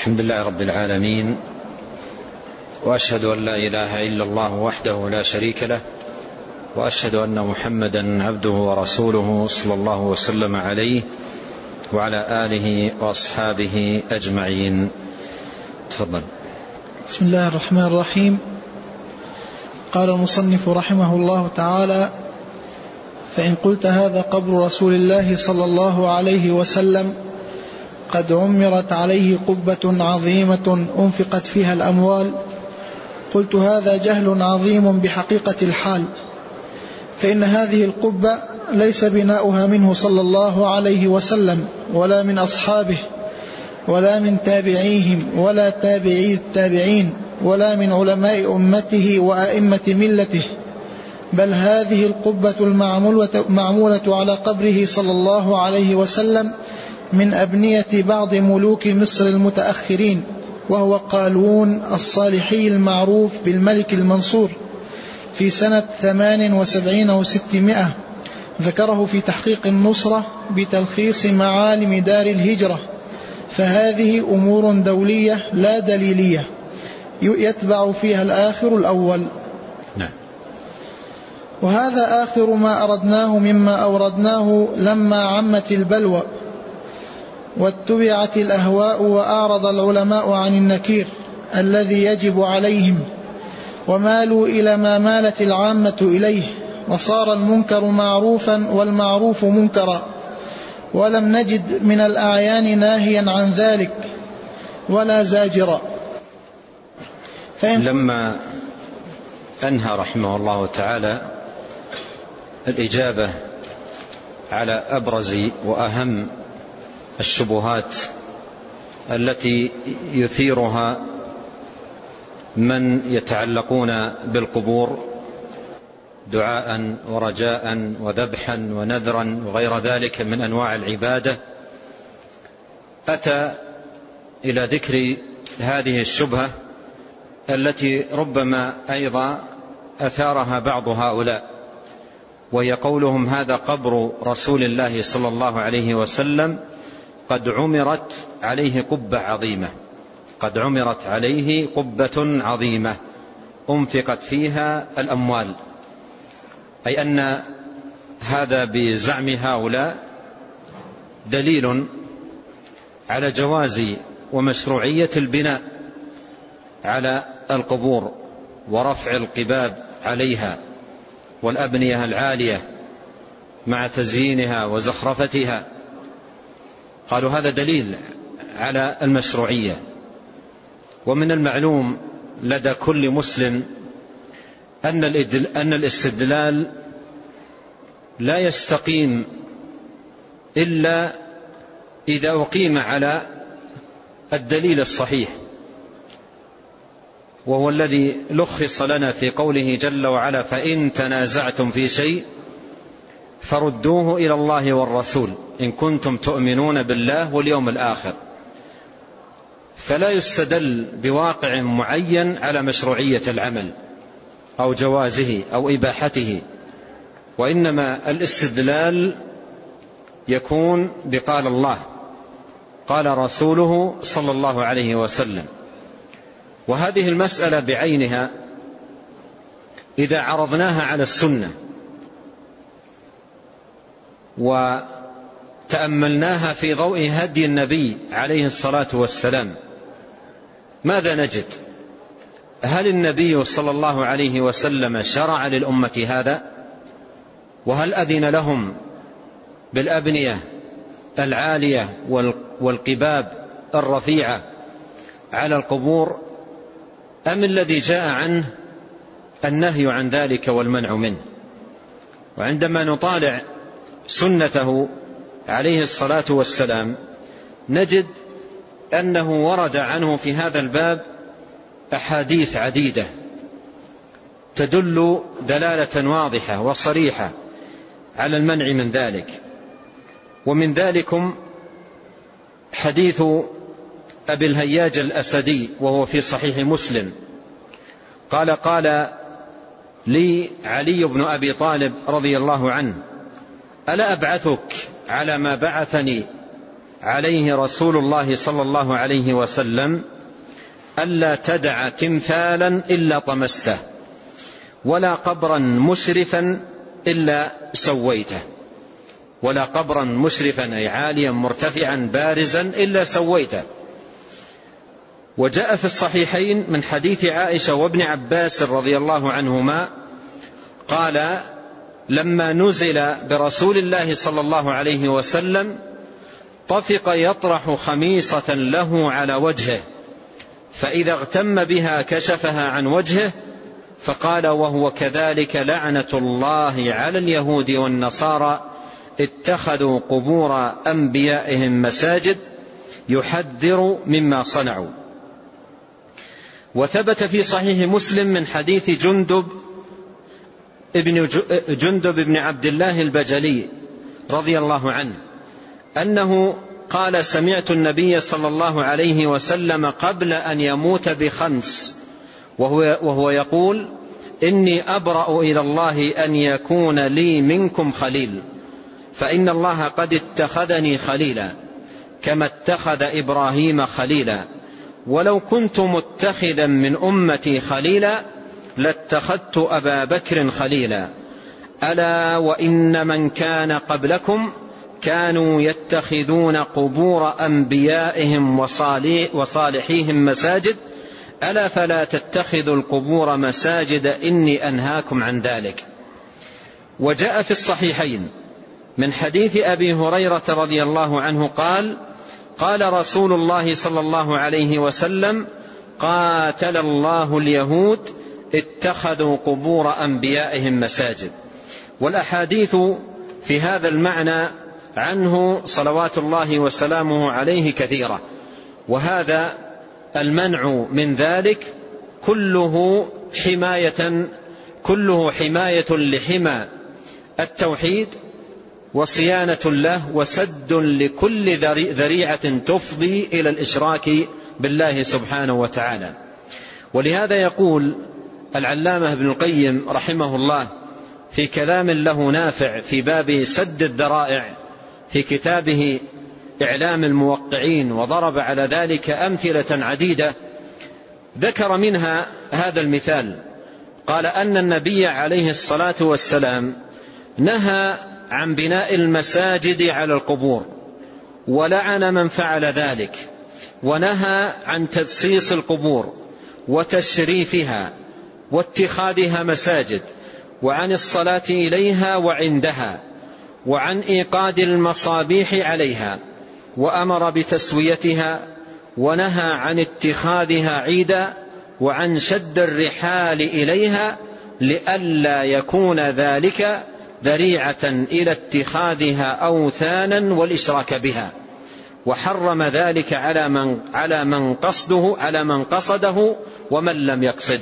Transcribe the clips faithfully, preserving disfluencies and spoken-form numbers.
الحمد لله رب العالمين، وأشهد أن لا إله إلا الله وحده لا شريك له، وأشهد أن محمدا عبده ورسوله صلى الله وسلم عليه وعلى آله وأصحابه أجمعين. تفضل. بسم الله الرحمن الرحيم. قال المصنف رحمه الله تعالى: فإن قلت هذا قبر رسول الله صلى الله عليه وسلم قد عمرت عليه قبة عظيمة أنفقت فيها الأموال، قلت هذا جهل عظيم بحقيقة الحال، فإن هذه القبة ليس بناؤها منه صلى الله عليه وسلم ولا من أصحابه ولا من تابعيهم ولا تابعي التابعين ولا من علماء أمته وأئمة ملته، بل هذه القبة المعمولة على قبره صلى الله عليه وسلم من أبنية بعض ملوك مصر المتأخرين، وهو قالون الصالحي المعروف بالملك المنصور في سنة ثمان وسبعين وستمائة، ذكره في تحقيق النصرة بتلخيص معالم دار الهجرة. فهذه أمور دولية لا دليلية يتبع فيها الآخر الأول. نعم. وهذا آخر ما أردناه مما أوردناه لما عمت البلوى واتبعت الأهواء وأعرض العلماء عن النكير الذي يجب عليهم، ومالوا إلى ما مالت العامة إليه، وصار المنكر معروفا والمعروف منكرا، ولم نجد من الأعيان ناهيا عن ذلك ولا زاجرا. لما أنهى رحمه الله تعالى الإجابة على أبرز وأهم الشبهات التي يثيرها من يتعلقون بالقبور دعاء ورجاء وذبحا ونذرا وغير ذلك من أنواع العبادة، أتى إلى ذكر هذه الشبهة التي ربما أيضا أثارها بعض هؤلاء، وهي قولهم هذا قبر رسول الله صلى الله عليه وسلم قد عمرت عليه قبة عظيمة، قد عمرت عليه قبة عظيمة أنفقت فيها الأموال، أي أن هذا بزعم هؤلاء دليل على جواز ومشروعية البناء على القبور ورفع القباب عليها والأبنية العالية مع تزيينها وزخرفتها. قالوا هذا دليل على المشروعية. ومن المعلوم لدى كل مسلم أن الاستدلال لا يستقيم إلا إذا أقيم على الدليل الصحيح، وهو الذي لخص لنا في قوله جل وعلا: فإن تنازعتم في شيء فردوه إلى الله والرسول إن كنتم تؤمنون بالله واليوم الآخر. فلا يستدل بواقع معين على مشروعية العمل أو جوازه أو إباحته، وإنما الاستدلال يكون بقال الله قال رسوله صلى الله عليه وسلم. وهذه المسألة بعينها إذا عرضناها على السنة وتأملناها في ضوء هدي النبي عليه الصلاة والسلام، ماذا نجد؟ هل النبي صلى الله عليه وسلم شرع للأمة هذا؟ وهل أذن لهم بالأبنية العالية والقباب الرفيعة على القبور، أم الذي جاء عنه النهي عن ذلك والمنع منه؟ وعندما نطالع سنته عليه الصلاة والسلام نجد أنه ورد عنه في هذا الباب أحاديث عديدة تدل دلالة واضحة وصريحة على المنع من ذلك. ومن ذلكم حديث أبي الهياج الأسدي وهو في صحيح مسلم، قال قال لي علي بن أبي طالب رضي الله عنه: ألا أبعثك على ما بعثني عليه رسول الله صلى الله عليه وسلم: ألا تدع تمثالا إلا طمسته، ولا قبرا مشرفا إلا سويته. ولا قبرا مشرفا أي عاليا مرتفعا بارزا إلا سويته. وجاء في الصحيحين من حديث عائشة وابن عباس رضي الله عنهما قال: لما نزل برسول الله صلى الله عليه وسلم طفق يطرح خميصة له على وجهه، فإذا اغتم بها كشفها عن وجهه، فقال: وهو كذلك لعنة الله على اليهود والنصارى اتخذوا قبور أنبيائهم مساجد، يحذر مما صنعوا. وثبت في صحيح مسلم من حديث جندب ابن جندب بن عبد الله البجلي رضي الله عنه أنه قال: سمعت النبي صلى الله عليه وسلم قبل أن يموت بخمس وهو, وهو يقول: إني أبرأ إلى الله أن يكون لي منكم خليل، فإن الله قد اتخذني خليلا كما اتخذ إبراهيم خليلا، ولو كنت متخذا من أمتي خليلا لاتخذت أبا بكر خليلا، ألا وإن من كان قبلكم كانوا يتخذون قبور أنبيائهم وصالحيهم مساجد، ألا فلا تتخذوا القبور مساجد إني أنهاكم عن ذلك. وجاء في الصحيحين من حديث أبي هريرة رضي الله عنه قال: قال رسول الله صلى الله عليه وسلم: قاتل الله اليهود اتخذوا قبور أنبيائهم مساجد. والأحاديث في هذا المعنى عنه صلوات الله وسلامه عليه كثيرة، وهذا المنع من ذلك كله حماية كله حماية لحمى التوحيد وصيانة له وسد لكل ذريعة تفضي إلى الإشراك بالله سبحانه وتعالى. ولهذا يقول العلامة ابن القيم رحمه الله في كلام له نافع في باب سد الذرائع في كتابه إعلام الموقعين، وضرب على ذلك أمثلة عديدة، ذكر منها هذا المثال. قال أن النبي عليه الصلاة والسلام نهى عن بناء المساجد على القبور، ولعن من فعل ذلك، ونهى عن تدصيص القبور وتشريفها واتخاذها مساجد، وعن الصلاة إليها وعندها، وعن إيقاد المصابيح عليها، وأمر بتسويتها، ونهى عن اتخاذها عيدا، وعن شد الرحال إليها لئلا يكون ذلك ذريعة إلى اتخاذها أوثانا والإشراك بها، وحرم ذلك على من على من قصده على من قصده ومن لم يقصده،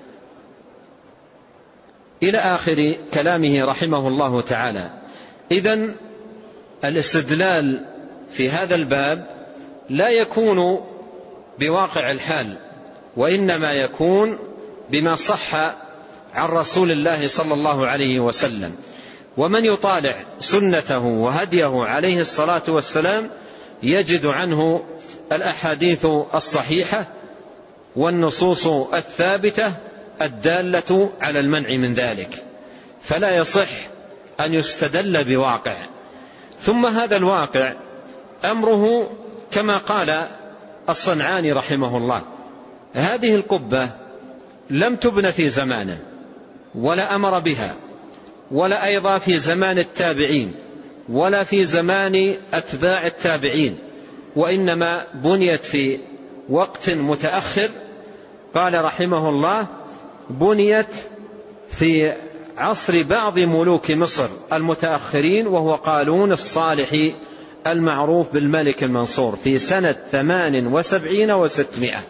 إلى آخر كلامه رحمه الله تعالى. إذن الاستدلال في هذا الباب لا يكون بواقع الحال، وإنما يكون بما صح عن رسول الله صلى الله عليه وسلم. ومن يطالع سنته وهديه عليه الصلاة والسلام يجد عنه الأحاديث الصحيحة والنصوص الثابتة الدالة على المنع من ذلك، فلا يصح أن يستدل بواقع. ثم هذا الواقع أمره كما قال الصنعاني رحمه الله: هذه القبة لم تبن في زمانه، ولا أمر بها، ولا أيضا في زمان التابعين، ولا في زمان أتباع التابعين، وإنما بنيت في وقت متأخر. قال رحمه الله: بنيت في عصر بعض ملوك مصر المتأخرين، وهو قالون الصالح المعروف بالملك المنصور، في سنة ثمان وسبعين وستمائة.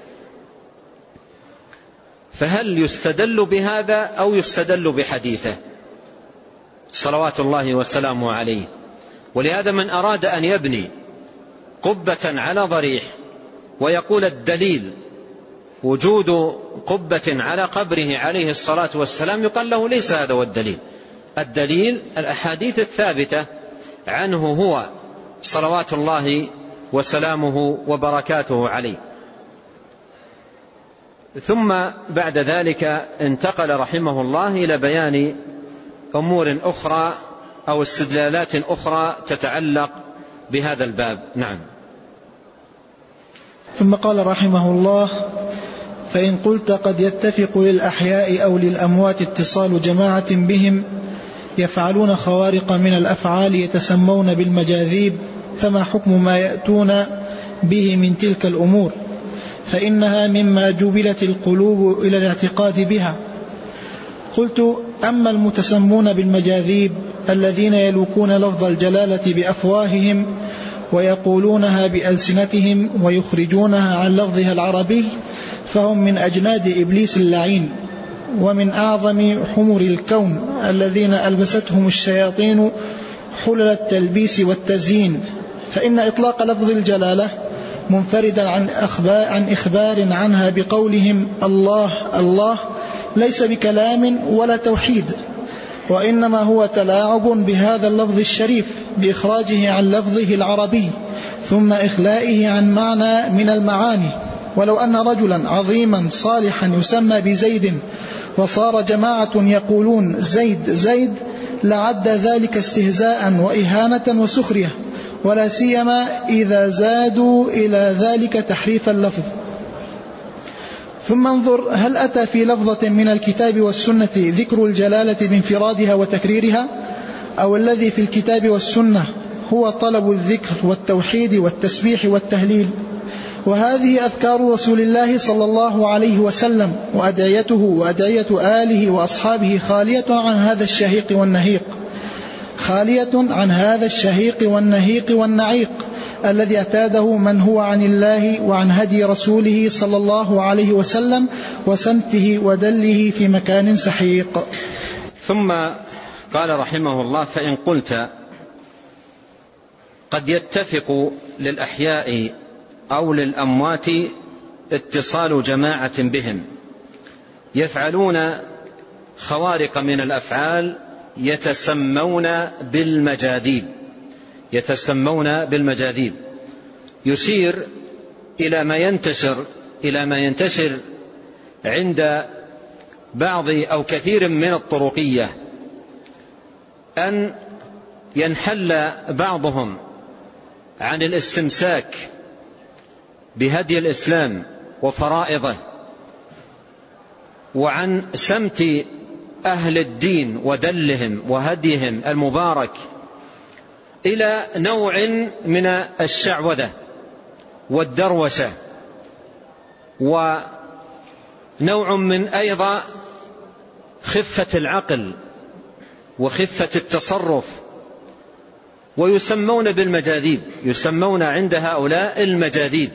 فهل يستدل بهذا أو يستدل بحديثه صلوات الله وسلامه عليه؟ ولهذا من أراد أن يبني قبة على ضريح ويقول الدليل وجود قبة على قبره عليه الصلاة والسلام، يقال له ليس هذا هو الدليل. الدليل الأحاديث الثابتة عنه هو صلوات الله وسلامه وبركاته عليه. ثم بعد ذلك انتقل رحمه الله إلى بيان أمور أخرى أو استدلالات أخرى تتعلق بهذا الباب. نعم. ثم قال رحمه الله: فإن قلت قد يتفق للأحياء أو للأموات اتصال جماعة بهم يفعلون خوارق من الأفعال يتسمون بالمجاذيب، فما حكم ما يأتون به من تلك الأمور؟ فإنها مما جبلت القلوب إلى الاعتقاد بها. قلت: أما المتسمون بالمجاذيب الذين يلوكون لفظ الجلالة بأفواههم ويقولونها بألسنتهم ويخرجونها عن لفظها العربي فهم من أجناد إبليس اللعين، ومن أعظم حمر الكون الذين ألبستهم الشياطين حلل التلبيس والتزيين. فإن إطلاق لفظ الجلالة منفردا عن أخبار, عن إخبار عنها بقولهم الله الله ليس بكلام ولا توحيد، وإنما هو تلاعب بهذا اللفظ الشريف بإخراجه عن لفظه العربي ثم إخلائه عن معنى من المعاني. ولو أن رجلا عظيما صالحا يسمى بزيد وصار جماعة يقولون زيد زيد لعد ذلك استهزاء وإهانة وسخرية، ولا سيما إذا زادوا إلى ذلك تحريف اللفظ. ثم انظر هل أتى في لفظة من الكتاب والسنة ذكر الجلالة بانفرادها وتكريرها، أو الذي في الكتاب والسنة هو طلب الذكر والتوحيد والتسبيح والتهليل. وهذه أذكار رسول الله صلى الله عليه وسلم وأدعيته وأدعية آله وأصحابه خالية عن هذا الشهيق والنهيق خالية عن هذا الشهيق والنهيق والنعيق الذي اعتاده من هو عن الله وعن هدي رسوله صلى الله عليه وسلم وسمته ودله في مكان سحيق. ثم قال رحمه الله: فإن قلت قد يتفق للأحياء أو للأموات اتصال جماعة بهم يفعلون خوارق من الأفعال يتسمون بالمجاذيب يتسمون بالمجاذيب يشير إلى ما ينتشر إلى ما ينتشر عند بعض أو كثير من الطرقية، أن ينحل بعضهم عن الاستمساك بهدي الإسلام وفرائضه وعن سمت أهل الدين ودلهم وهديهم المبارك إلى نوع من الشعوذة والدروشة، ونوع من أيضا خفة العقل وخفة التصرف، ويسمون بالمجاذيب، يسمون عند هؤلاء المجاذيب.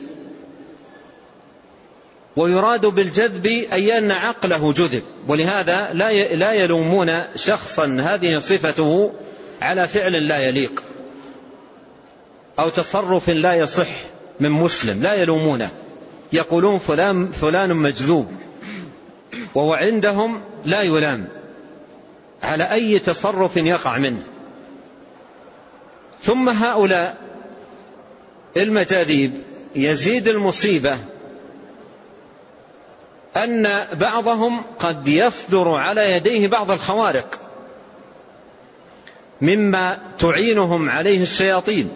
ويراد بالجذب أي أن عقله جذب، ولهذا لا يلومون شخصا هذه صفته على فعل لا يليق أو تصرف لا يصح من مسلم، لا يلومونه، يقولون فلان, فلان مجذوب، وهو عندهم لا يلام على أي تصرف يقع منه. ثم هؤلاء المجاذيب يزيد المصيبة أن بعضهم قد يصدر على يديه بعض الخوارق مما تعينهم عليه الشياطين،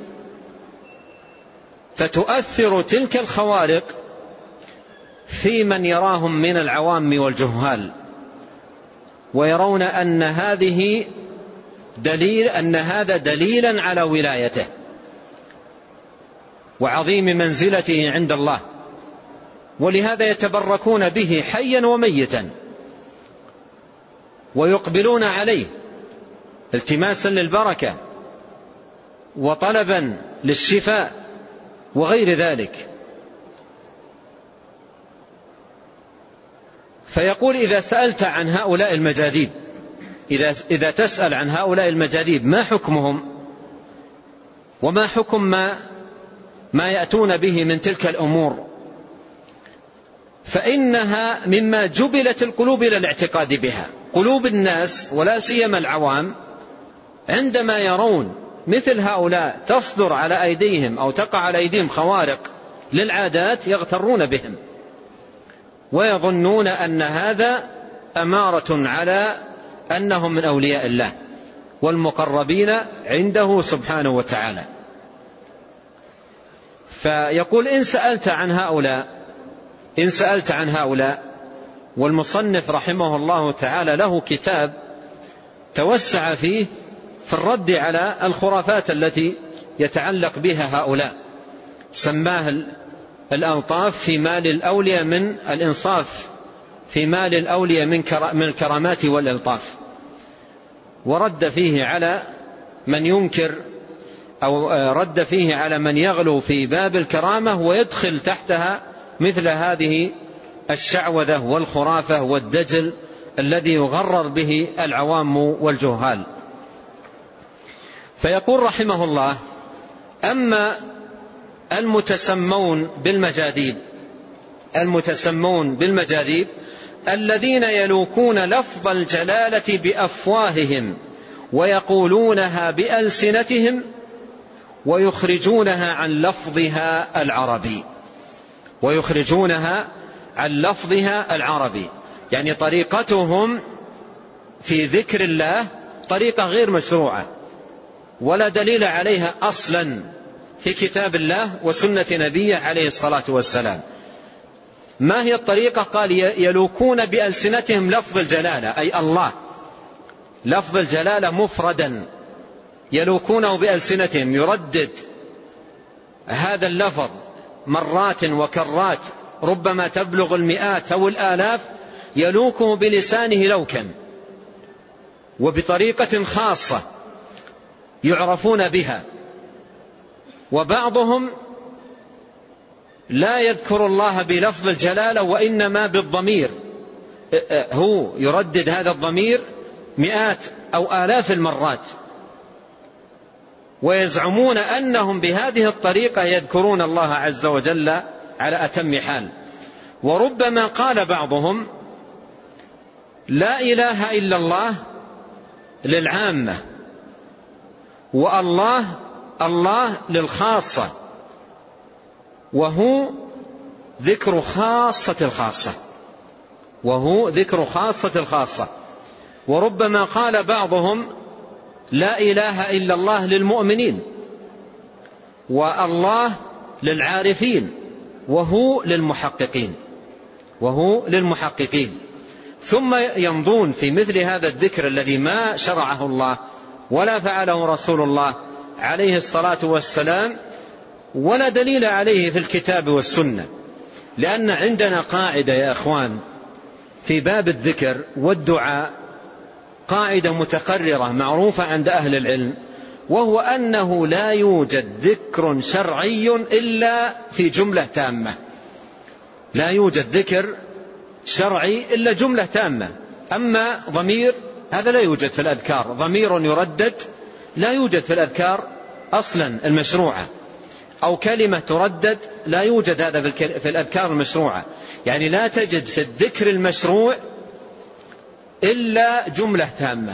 فتؤثر تلك الخوارق في من يراهم من العوام والجهال، ويرون أن هذه دليل أن هذا دليلا على ولايته وعظيم منزلته عند الله، ولهذا يتبركون به حيا وميتا ويقبلون عليه التماسا للبركة وطلبا للشفاء وغير ذلك. فيقول: إذا سألت عن هؤلاء المجاذيب، إذا, إذا تسأل عن هؤلاء المجاذيب ما حكمهم وما حكم ما, ما يأتون به من تلك الأمور، فإنها مما جبلت القلوب إلى الاعتقاد بها. قلوب الناس ولا سيما العوام عندما يرون مثل هؤلاء تصدر على أيديهم أو تقع على أيديهم خوارق للعادات يغترون بهم ويظنون أن هذا أمارة على أنهم من أولياء الله والمقربين عنده سبحانه وتعالى. فيقول إن سألت عن هؤلاء إن سألت عن هؤلاء والمصنف رحمه الله تعالى له كتاب توسع فيه في الرد على الخرافات التي يتعلق بها هؤلاء، سماه الألطاف في مال الأولياء من الإنصاف في مال الأولياء من الكرامات والإلطاف، ورد فيه على من ينكر أو رد فيه على من يغلو في باب الكرامة ويدخل تحتها مثل هذه الشعوذة والخرافة والدجل الذي يغرر به العوام والجهال. فيقول رحمه الله: أما المتسمون بالمجاذيب المتسمون بالمجاذيب الذين يلوكون لفظ الجلالة بأفواههم ويقولونها بألسنتهم ويخرجونها عن لفظها العربي ويخرجونها عن لفظها العربي يعني طريقتهم في ذكر الله طريقة غير مشروعة ولا دليل عليها أصلا في كتاب الله وسنة نبيه عليه الصلاة والسلام. ما هي الطريقة؟ قال: يلوكون بألسنتهم لفظ الجلالة أي الله، لفظ الجلالة مفردا يلوكونه بألسنتهم، يردد هذا اللفظ مرات وكرات ربما تبلغ المئات أو الآلاف، يلوكه بلسانه لوكا وبطريقة خاصة يعرفون بها. وبعضهم لا يذكر الله بلفظ الجلالة وإنما بالضمير، هو يردد هذا الضمير مئات أو آلاف المرات، ويزعمون أنهم بهذه الطريقة يذكرون الله عز وجل على أتم حال. وربما قال بعضهم: لا إله إلا الله للعامة والله الله للخاصة، وهو ذكر خاصة الخاصة وهو ذكر خاصة الخاصة. وربما قال بعضهم: لا إله إلا الله للمؤمنين والله للعارفين وهو للمحققين وهو للمحققين. ثم يمضون في مثل هذا الذكر الذي ما شرعه الله ولا فعله رسول الله عليه الصلاة والسلام ولا دليل عليه في الكتاب والسنة. لأن عندنا قاعدة يا أخوان في باب الذكر والدعاء، قاعدة متقررة معروفة عند أهل العلم، وهو أنه لا يوجد ذكر شرعي إلا في جملة تامة. لا يوجد ذكر شرعي إلا جملة تامة. أما ضمير هذا لا يوجد في الأذكار، ضمير يردد لا يوجد في الأذكار أصلا المشروعة، أو كلمة تردد لا يوجد هذا في الأذكار المشروعة. يعني لا تجد في الذكر المشروع إلا جملة تامة.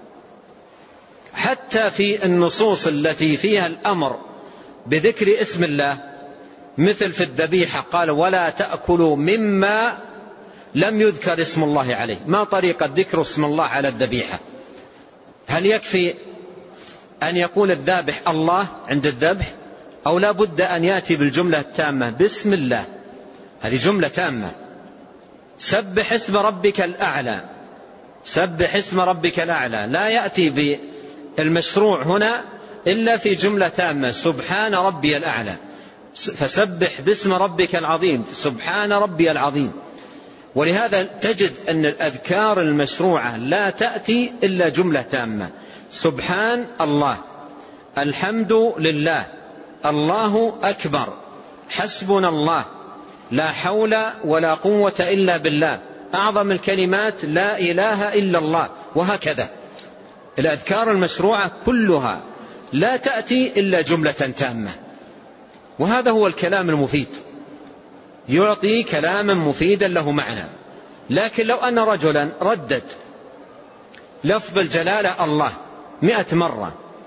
حتى في النصوص التي فيها الأمر بذكر اسم الله، مثل في الذبيحة قال: ولا تأكلوا مما لم يذكر اسم الله عليه. ما طريقة ذكر اسم الله على الذبيحة؟ هل يكفي أن يقول الذابح الله عند الذبح، أو لا بد أن يأتي بالجملة التامة بسم الله؟ هذه جملة تامة. سبح اسم ربك الأعلى، سبح اسم ربك الأعلى، لا يأتي بالمشروع هنا إلا في جملة تامة: سبحان ربي الأعلى، فسبح باسم ربك العظيم، سبحان ربي العظيم. ولهذا تجد أن الأذكار المشروعة لا تأتي إلا جملة تامة: سبحان الله، الحمد لله، الله أكبر، حسبنا الله، لا حول ولا قوة إلا بالله، أعظم الكلمات لا إله إلا الله. وهكذا الأذكار المشروعة كلها لا تأتي إلا جملة تامة. وهذا هو الكلام المفيد، يعطي كلاما مفيدا له معنى. لكن لو أن رجلا ردد لفظ الجلالة الله مئة مرة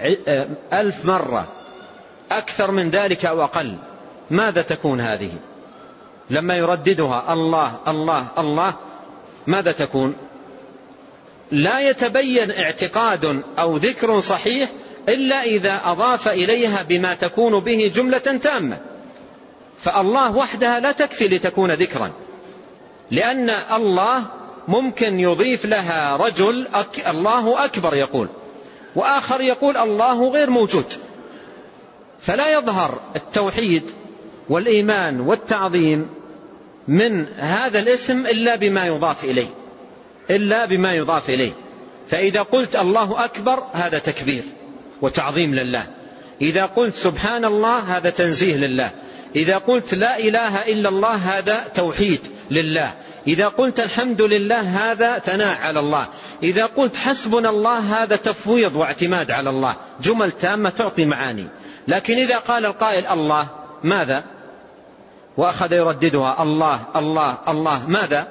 ألف مرة أكثر من ذلك أو أقل، ماذا تكون هذه؟ لما يرددها الله الله الله ماذا تكون؟ لا يتبين اعتقاد أو ذكر صحيح إلا إذا أضاف إليها بما تكون به جملة تامة. فالله وحدها لا تكفي لتكون ذكرا، لأن الله ممكن يضيف لها رجل أك الله أكبر يقول، وآخر يقول الله غير موجود، فلا يظهر التوحيد والإيمان والتعظيم من هذا الاسم إلا بما يضاف إليه إلا بما يضاف إليه. فإذا قلت الله أكبر هذا تكبير وتعظيم لله، إذا قلت سبحان الله هذا تنزيه لله، إذا قلت لا إله إلا الله هذا توحيد لله، إذا قلت الحمد لله هذا ثناء على الله، إذا قلت حسبنا الله هذا تفويض واعتماد على الله. جمل تامة تعطي معاني. لكن إذا قال القائل الله ماذا؟ وأخذ يرددها الله الله الله، ماذا؟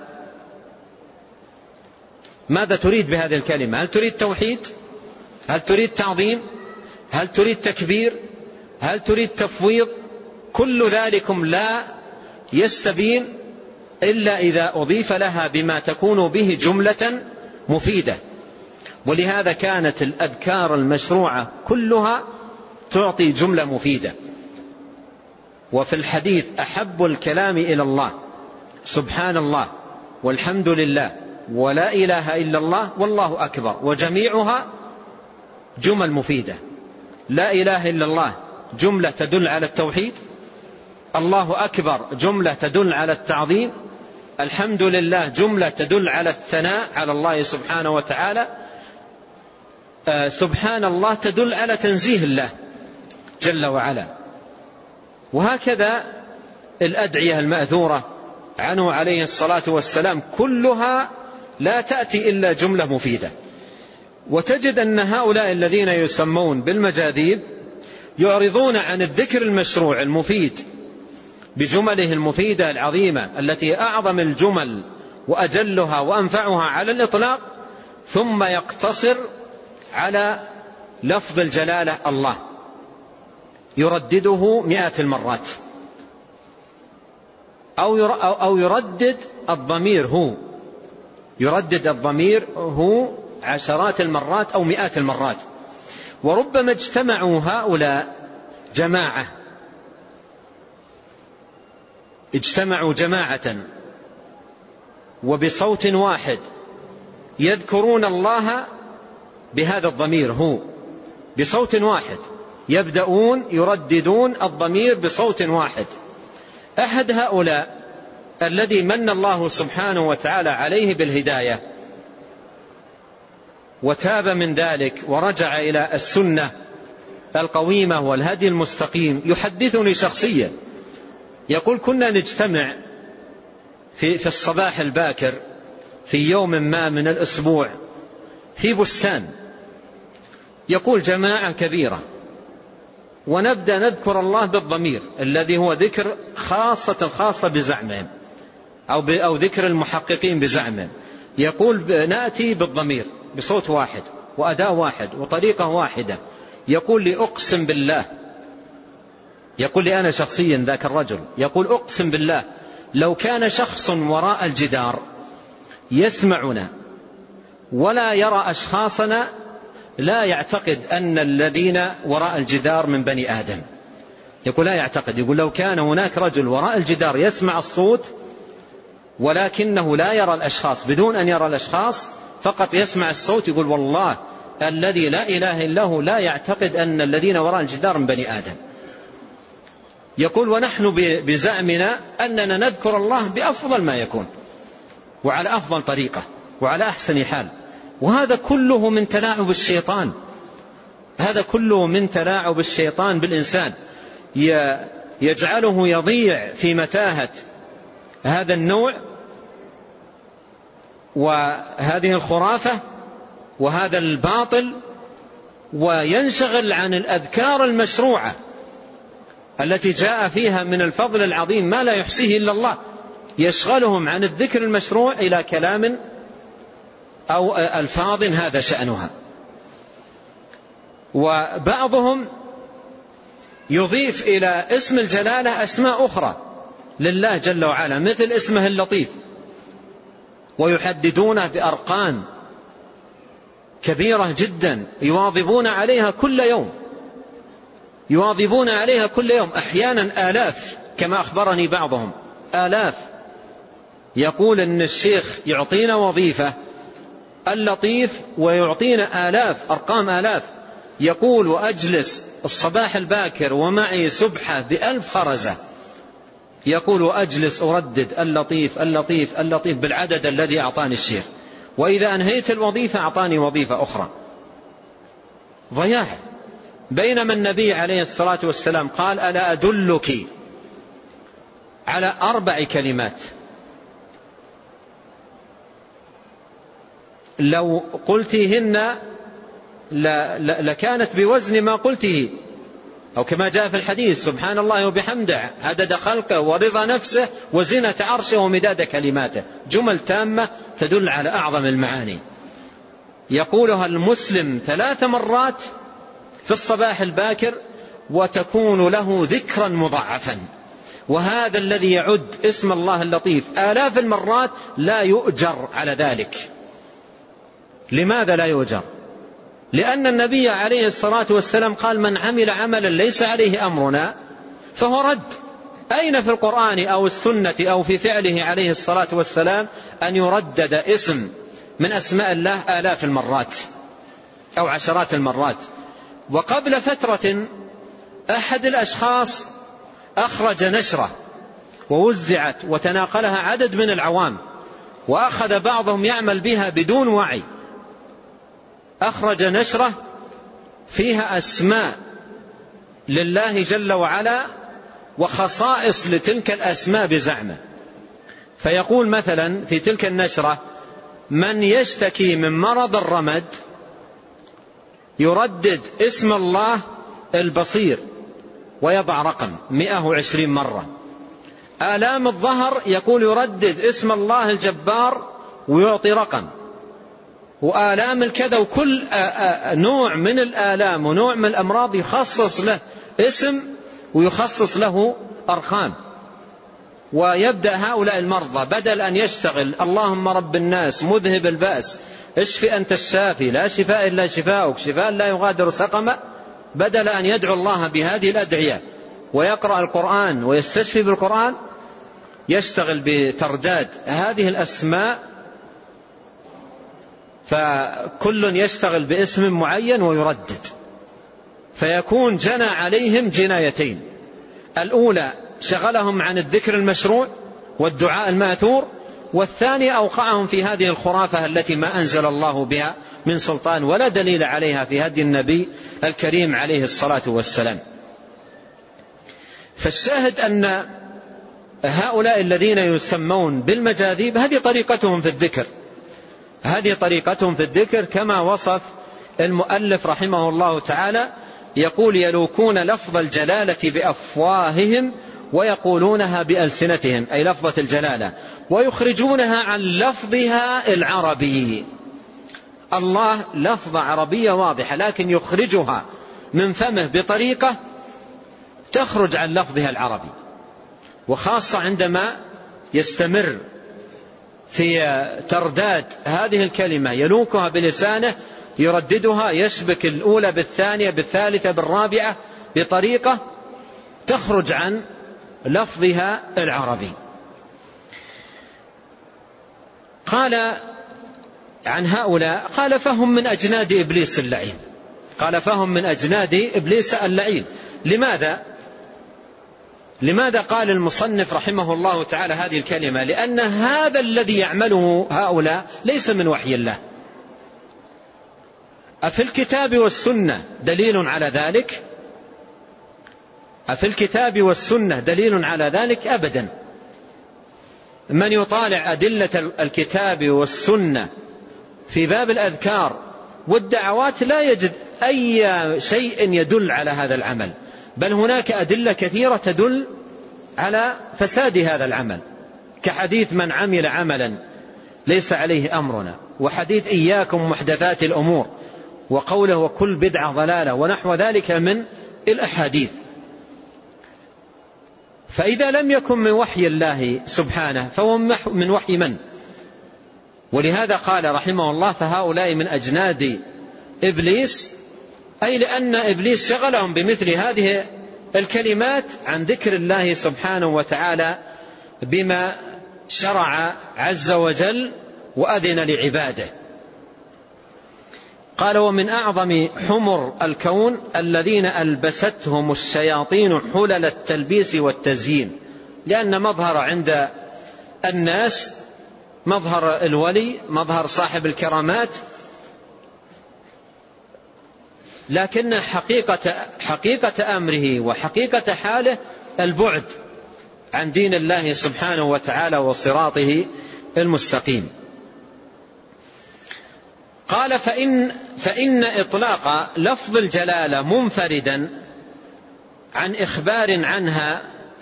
ماذا تريد بهذه الكلمة؟ هل تريد توحيد؟ هل تريد تعظيم؟ هل تريد تكبير؟ هل تريد تفويض؟ كل ذلكم لا يستبين إلا إذا أضيف لها بما تكون به جملة مفيدة. ولهذا كانت الأذكار المشروعة كلها تعطي جملة مفيدة. وفي الحديث أحب الكلام إلى الله سبحان الله والحمد لله ولا إله إلا الله والله أكبر، وجميعها جمل مفيدة. لا إله إلا الله جملة تدل على التوحيد، الله أكبر جملة تدل على التعظيم، الحمد لله جملة تدل على الثناء على الله سبحانه وتعالى، آه سبحان الله تدل على تنزيه الله جل وعلا. وهكذا الأدعية المأثورة عنه عليه الصلاة والسلام كلها لا تأتي إلا جملة مفيدة. وتجد أن هؤلاء الذين يسمون بالمجاذيب يعرضون عن الذكر المشروع المفيد بجمله المفيدة العظيمة التي أعظم الجمل وأجلها وأنفعها على الإطلاق، ثم يقتصر على لفظ الجلالة الله يردده مئات المرات، أو يردد الضمير هو يردد الضمير هو عشرات المرات أو مئات المرات. وربما اجتمعوا هؤلاء جماعة اجتمعوا جماعة وبصوت واحد يذكرون الله بهذا الضمير هو بصوت واحد، يبدأون يرددون الضمير بصوت واحد. أحد هؤلاء الذي من الله سبحانه وتعالى عليه بالهداية وتاب من ذلك ورجع إلى السنة القويمة والهدي المستقيم يحدثني شخصيا، يقول كنا نجتمع في, في الصباح الباكر في يوم ما من الأسبوع في بستان، يقول جماعة كبيرة، ونبدأ نذكر الله بالضمير الذي هو ذكر خاصة خاصة بزعمهم أو, أو ذكر المحققين بزعمهم. يقول نأتي بالضمير بصوت واحد وأداء واحد وطريقة واحدة. يقول لي أقسم بالله، يقول لي أنا شخصيا ذاك الرجل، يقول أقسم بالله لو كان شخص وراء الجدار يسمعنا ولا يرى أشخاصنا لا يعتقد أن الذين وراء الجدار من بني آدم. يقول لا يعتقد، يقول لو كان هناك رجل وراء الجدار يسمع الصوت ولكنه لا يرى الأشخاص، بدون أن يرى الأشخاص فقط يسمع الصوت، يقول والله الذي لا إله إلا هو لا يعتقد أن الذين وراء الجدار من بني آدم. يقول ونحن بزعمنا أننا نذكر الله بأفضل ما يكون وعلى أفضل طريقة وعلى أحسن حال. وهذا كله من تلاعب الشيطان، هذا كله من تلاعب الشيطان بالإنسان، يجعله يضيع في متاهة هذا النوع وهذه الخرافة وهذا الباطل، وينشغل عن الأذكار المشروعة التي جاء فيها من الفضل العظيم ما لا يحصيه إلا الله. يشغلهم عن الذكر المشروع إلى كلام أو ألفاظ هذا شأنها. وبعضهم يضيف إلى اسم الجلالة أسماء أخرى لله جل وعلا مثل اسمه اللطيف، ويحددونه بأرقام كبيرة جدا يواظبون عليها كل يوم، يواظبون عليها كل يوم، أحيانا آلاف كما أخبرني بعضهم، آلاف. يقول أن الشيخ يعطينا وظيفة اللطيف ويعطينا آلاف، أرقام آلاف. يقول وأجلس الصباح الباكر ومعي سبحة بألف خرزة، يقول وأجلس أردد اللطيف اللطيف اللطيف بالعدد الذي أعطاني الشيخ، وإذا أنهيت الوظيفة أعطاني وظيفة أخرى. ضياع. بينما النبي عليه الصلاة والسلام قال ألا أدلك على أربع كلمات لو قلتهن لكانت بوزن ما قلته، أو كما جاء في الحديث سبحان الله وبحمده عدد خلقه ورضا نفسه وزنة عرشه ومداد كلماته، جمل تامة تدل على أعظم المعاني. يقولها المسلم ثلاث مرات في الصباح الباكر وتكون له ذكرا مضاعفا. وهذا الذي يعد اسم الله اللطيف آلاف المرات لا يؤجر على ذلك. لماذا لا يؤجر؟ لأن النبي عليه الصلاة والسلام قال من عمل عملا ليس عليه أمرنا فهو رد. أين في القرآن أو السنة أو في فعله عليه الصلاة والسلام أن يردد اسم من أسماء الله آلاف المرات أو عشرات المرات؟ وقبل فترة أحد الأشخاص أخرج نشرة ووزعت وتناقلها عدد من العوام، وأخذ بعضهم يعمل بها بدون وعي. أخرج نشرة فيها أسماء لله جل وعلا وخصائص لتلك الأسماء بزعمه، فيقول مثلا في تلك النشرة من يشتكي من مرض الرمد يردد اسم الله البصير ويضع رقم مئة وعشرين مرة. آلام الظهر يقول يردد اسم الله الجبار ويعطي رقم. وآلام الكذا، وكل نوع من الآلام ونوع من الأمراض يخصص له اسم ويخصص له أرقام. ويبدأ هؤلاء المرضى بدل أن يشتغل اللهم رب الناس مذهب البأس اشفي أنت الشافي لا شفاء إلا شفاؤك شفاء لا يغادر سقما، بدل أن يدعو الله بهذه الأدعية ويقرأ القرآن ويستشفي بالقرآن يشتغل بترداد هذه الأسماء. فكل يشتغل باسم معين ويردد، فيكون جنى عليهم جنايتين: الأولى شغلهم عن الذكر المشروع والدعاء المأثور، والثانية أوقعهم في هذه الخرافة التي ما أنزل الله بها من سلطان ولا دليل عليها في هدي النبي الكريم عليه الصلاة والسلام. فالشاهد أن هؤلاء الذين يسمون بالمجاذيب هذه طريقتهم في الذكر، هذه طريقتهم في الذكر كما وصف المؤلف رحمه الله تعالى. يقول يلوكون لفظ الجلالة بأفواههم ويقولونها بألسنتهم، أي لفظة الجلالة، ويخرجونها عن لفظها العربي. الله لفظة عربية واضحة لكن يخرجها من فمه بطريقة تخرج عن لفظها العربي، وخاصة عندما يستمر في ترداد هذه الكلمة يلوكها بلسانه يرددها يشبك الأولى بالثانية بالثالثة بالرابعة بطريقة تخرج عن لفظها العربي. قال عن هؤلاء قال فهم من أجناد إبليس اللعين، قال فهم من أجناد إبليس اللعين. لماذا؟ لماذا قال المصنف رحمه الله تعالى هذه الكلمة؟ لأن هذا الذي يعمله هؤلاء ليس من وحي الله. أفي الكتاب والسنة دليل على ذلك؟ أفي الكتاب والسنة دليل على ذلك؟ أبدا. من يطالع أدلة الكتاب والسنة في باب الأذكار والدعوات لا يجد أي شيء يدل على هذا العمل، بل هناك أدلة كثيرة تدل على فساد هذا العمل، كحديث من عمل عملا ليس عليه أمرنا، وحديث إياكم محدثات الأمور، وقوله وكل بدعة ضلالة ونحو ذلك من الأحاديث. فإذا لم يكن من وحي الله سبحانه فهو من وحي من؟ ولهذا قال رحمه الله فهؤلاء من أجناد إبليس، أي لأن إبليس شغلهم بمثل هذه الكلمات عن ذكر الله سبحانه وتعالى بما شرع عز وجل وأذن لعباده. قال ومن أعظم حمر الكون الذين ألبستهم الشياطين حلل التلبيس والتزيين، لأن مظهر عند الناس مظهر الولي، مظهر صاحب الكرامات، لكن حقيقة, حقيقة أمره وحقيقة حاله البعد عن دين الله سبحانه وتعالى وصراطه المستقيم. قال فإن, فإن إطلاق لفظ الجلالة منفردا عن إخبار عنها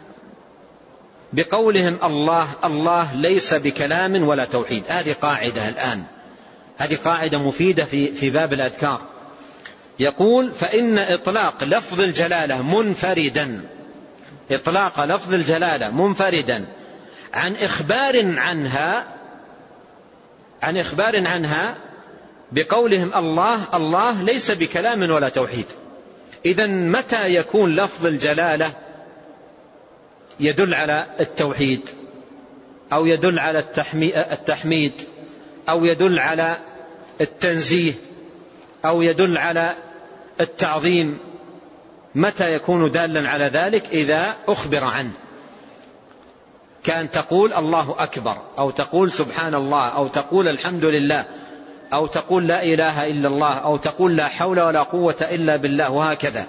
بقولهم الله الله ليس بكلام ولا توحيد. هذه قاعدة الآن، هذه قاعدة مفيدة في, في باب الأذكار. يقول فإن إطلاق لفظ الجلالة منفردا، إطلاق لفظ الجلالة منفردا عن إخبار عنها عن إخبار عنها بقولهم الله الله ليس بكلام ولا توحيد. إذن متى يكون لفظ الجلالة يدل على التوحيد أو يدل على التحميد أو يدل على التنزيه أو يدل على التعظيم؟ متى يكون دالا على ذلك؟ إذا أخبر عنه، كأن تقول الله أكبر أو تقول سبحان الله أو تقول الحمد لله أو تقول لا إله إلا الله أو تقول لا حول ولا قوة إلا بالله، وهكذا.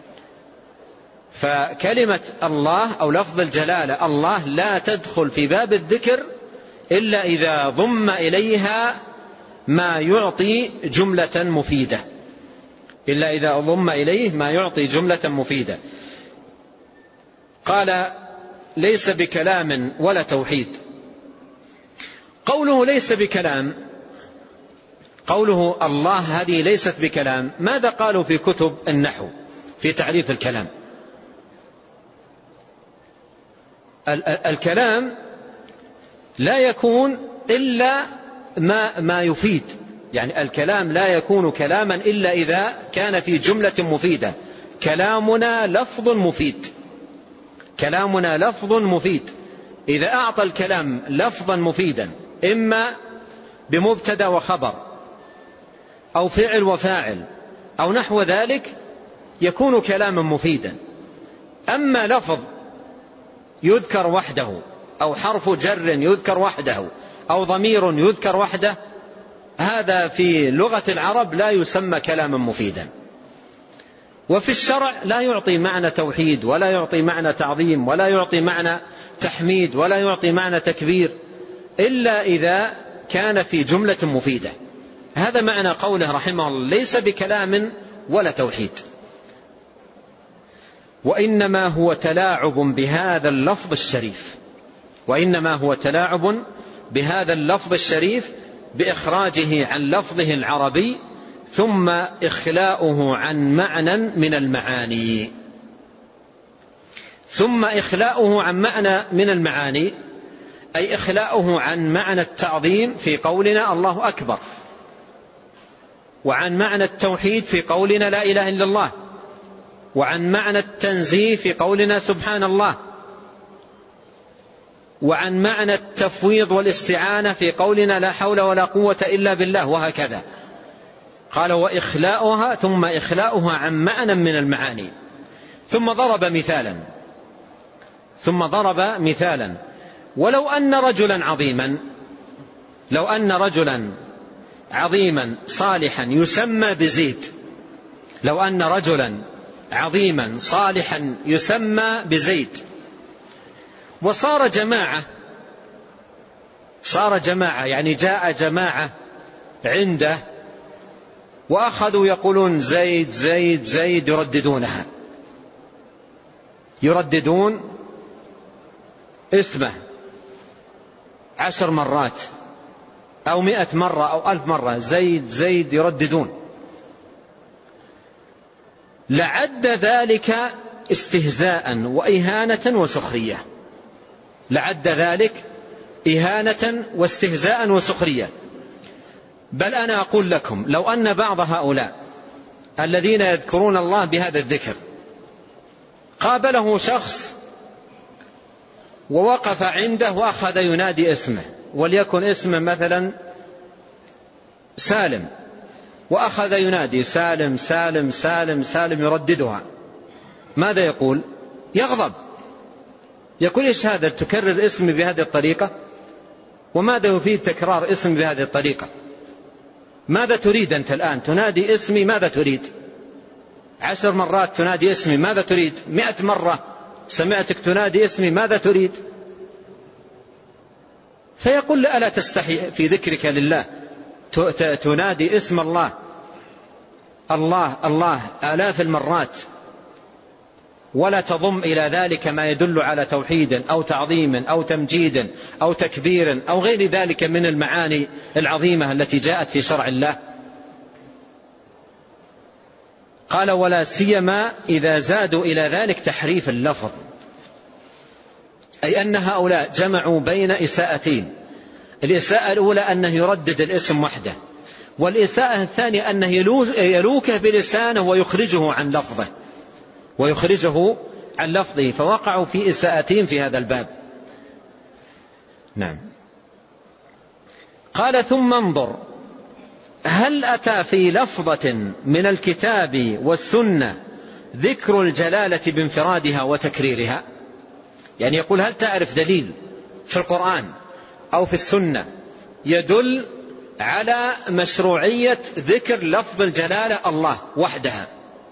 فكلمة الله أو لفظ الجلالة الله لا تدخل في باب الذكر إلا إذا ضم إليها ما يعطي جملة مفيدة، إلا إذا ضم إليه ما يعطي جملة مفيدة. قال ليس بكلام ولا توحيد. قوله ليس بكلام، قوله الله هذه ليست بكلام، ماذا قالوا في كتب النحو في تعريف الكلام؟ الكلام لا يكون إلا ما, ما يفيد، يعني الكلام لا يكون كلاما إلا إذا كان في جملة مفيدة. كلامنا لفظ مفيد، كلامنا لفظ مفيد. إذا أعطى الكلام لفظا مفيدا إما بمبتدا وخبر أو فعل وفاعل أو نحو ذلك يكون كلاما مفيدا. أما لفظ يذكر وحده أو حرف جر يذكر وحده أو ضمير يذكر وحده، هذا في لغة العرب لا يسمى كلاما مفيدا. وفي الشرع لا يعطي معنى توحيد ولا يعطي معنى تعظيم ولا يعطي معنى تحميد ولا يعطي معنى تكبير إلا إذا كان في جملة مفيدة. هذا معنى قوله رحمه الله ليس بكلام ولا توحيد. وإنما هو تلاعب بهذا اللفظ الشريف، وإنما هو تلاعب بهذا اللفظ الشريف بإخراجه عن لفظه العربي ثم إخلاؤه عن معنى من المعاني. ثم إخلاؤه عن معنى من المعاني أي إخلاؤه عن معنى التعظيم في قولنا الله أكبر، وعن معنى التوحيد في قولنا لا إله إلا الله، وعن معنى التنزيه في قولنا سبحان الله، وعن معنى التفويض والاستعانة في قولنا لا حول ولا قوة إلا بالله، وهكذا. قال وإخلاؤها ثم إخلاؤها عن معنى من المعاني. ثم ضرب مثالا ثم ضرب مثالا ولو أن رجلا عظيما لو أن رجلا عظيما صالحا يسمى بزيد لو أن رجلا عظيما صالحا يسمى بزيد وصار جماعة صار جماعة يعني جاء جماعة عنده وأخذوا يقولون زيد زيد زيد يرددونها يرددون اسمه عشر مرات أو مئة مرة أو ألف مرة زيد زيد يرددون. لعد ذلك استهزاء وإهانة وسخرية، لعد ذلك إهانة واستهزاء وسخرية. بل أنا أقول لكم لو أن بعض هؤلاء الذين يذكرون الله بهذا الذكر قابله شخص ووقف عنده وأخذ ينادي اسمه، وليكن اسمه مثلا سالم، وأخذ ينادي سالم سالم سالم سالم يرددها، ماذا يقول؟ يغضب، يقول إيش هذا تكرر اسمي بهذه الطريقة؟ وماذا يفيد تكرار اسمي بهذه الطريقة؟ ماذا تريد أنت الآن؟ تنادي اسمي ماذا تريد؟ عشر مرات تنادي اسمي ماذا تريد؟ مئة مرة سمعتك تنادي اسمي ماذا تريد؟ فيقول لا، ألا تستحي في ذكرك لله تنادي اسم الله الله الله آلاف المرات ولا تضم إلى ذلك ما يدل على توحيد أو تعظيم أو تمجيد أو تكبير أو غير ذلك من المعاني العظيمة التي جاءت في شرع الله؟ قال ولا سيما إذا زادوا إلى ذلك تحريف اللفظ، أي أن هؤلاء جمعوا بين إساءتين. الإساءة الأولى أنه يردد الاسم وحده، والإساءة الثانية أنه يلوكه بلسانه ويخرجه عن لفظه ويخرجه عن لفظه، فوقعوا في إساءتين في هذا الباب. نعم. قال ثم انظر هل أتى في لفظة من الكتاب والسنة ذكر الجلالة بانفرادها وتكريرها؟ يعني يقول هل تعرف دليل في القرآن أو في السنة يدل على مشروعية ذكر لفظ الجلالة الله وحدها؟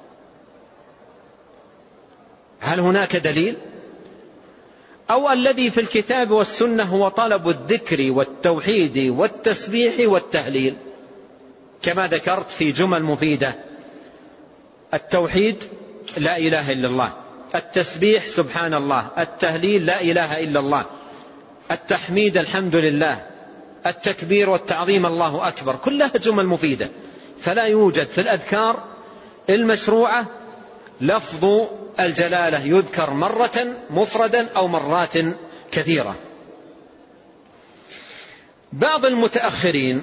هل هناك دليل؟ أو الذي في الكتاب والسنة هو طلب الذكر والتوحيد والتسبيح والتهليل كما ذكرت في جمل مفيدة: التوحيد لا إله إلا الله، التسبيح سبحان الله، التهليل لا إله إلا الله، التحميد الحمد لله، التكبير والتعظيم الله أكبر، كلها جمل مفيدة. فلا يوجد في الأذكار المشروعة لفظ الجلالة يذكر مرة مفردا أو مرات كثيرة. بعض المتأخرين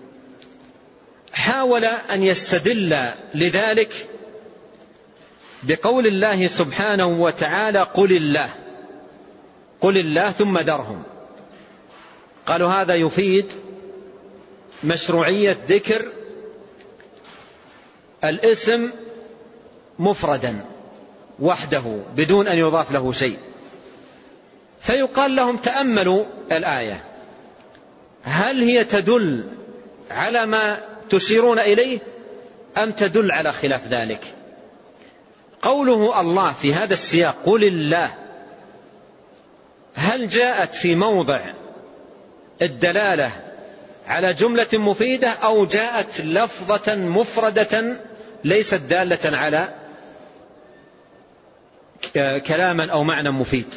حاول أن يستدل لذلك بقول الله سبحانه وتعالى قل الله قل الله ثم درهم. قالوا هذا يفيد مشروعية ذكر الاسم مفردا وحده بدون أن يضاف له شيء. فيقال لهم تأملوا الآية، هل هي تدل على ما تشيرون إليه أم تدل على خلاف ذلك؟ قوله الله في هذا السياق قل الله، هل جاءت في موضع الدلالة على جملة مفيدة أو جاءت لفظة مفردة ليست دالة على كلاما أو معنى مفيد؟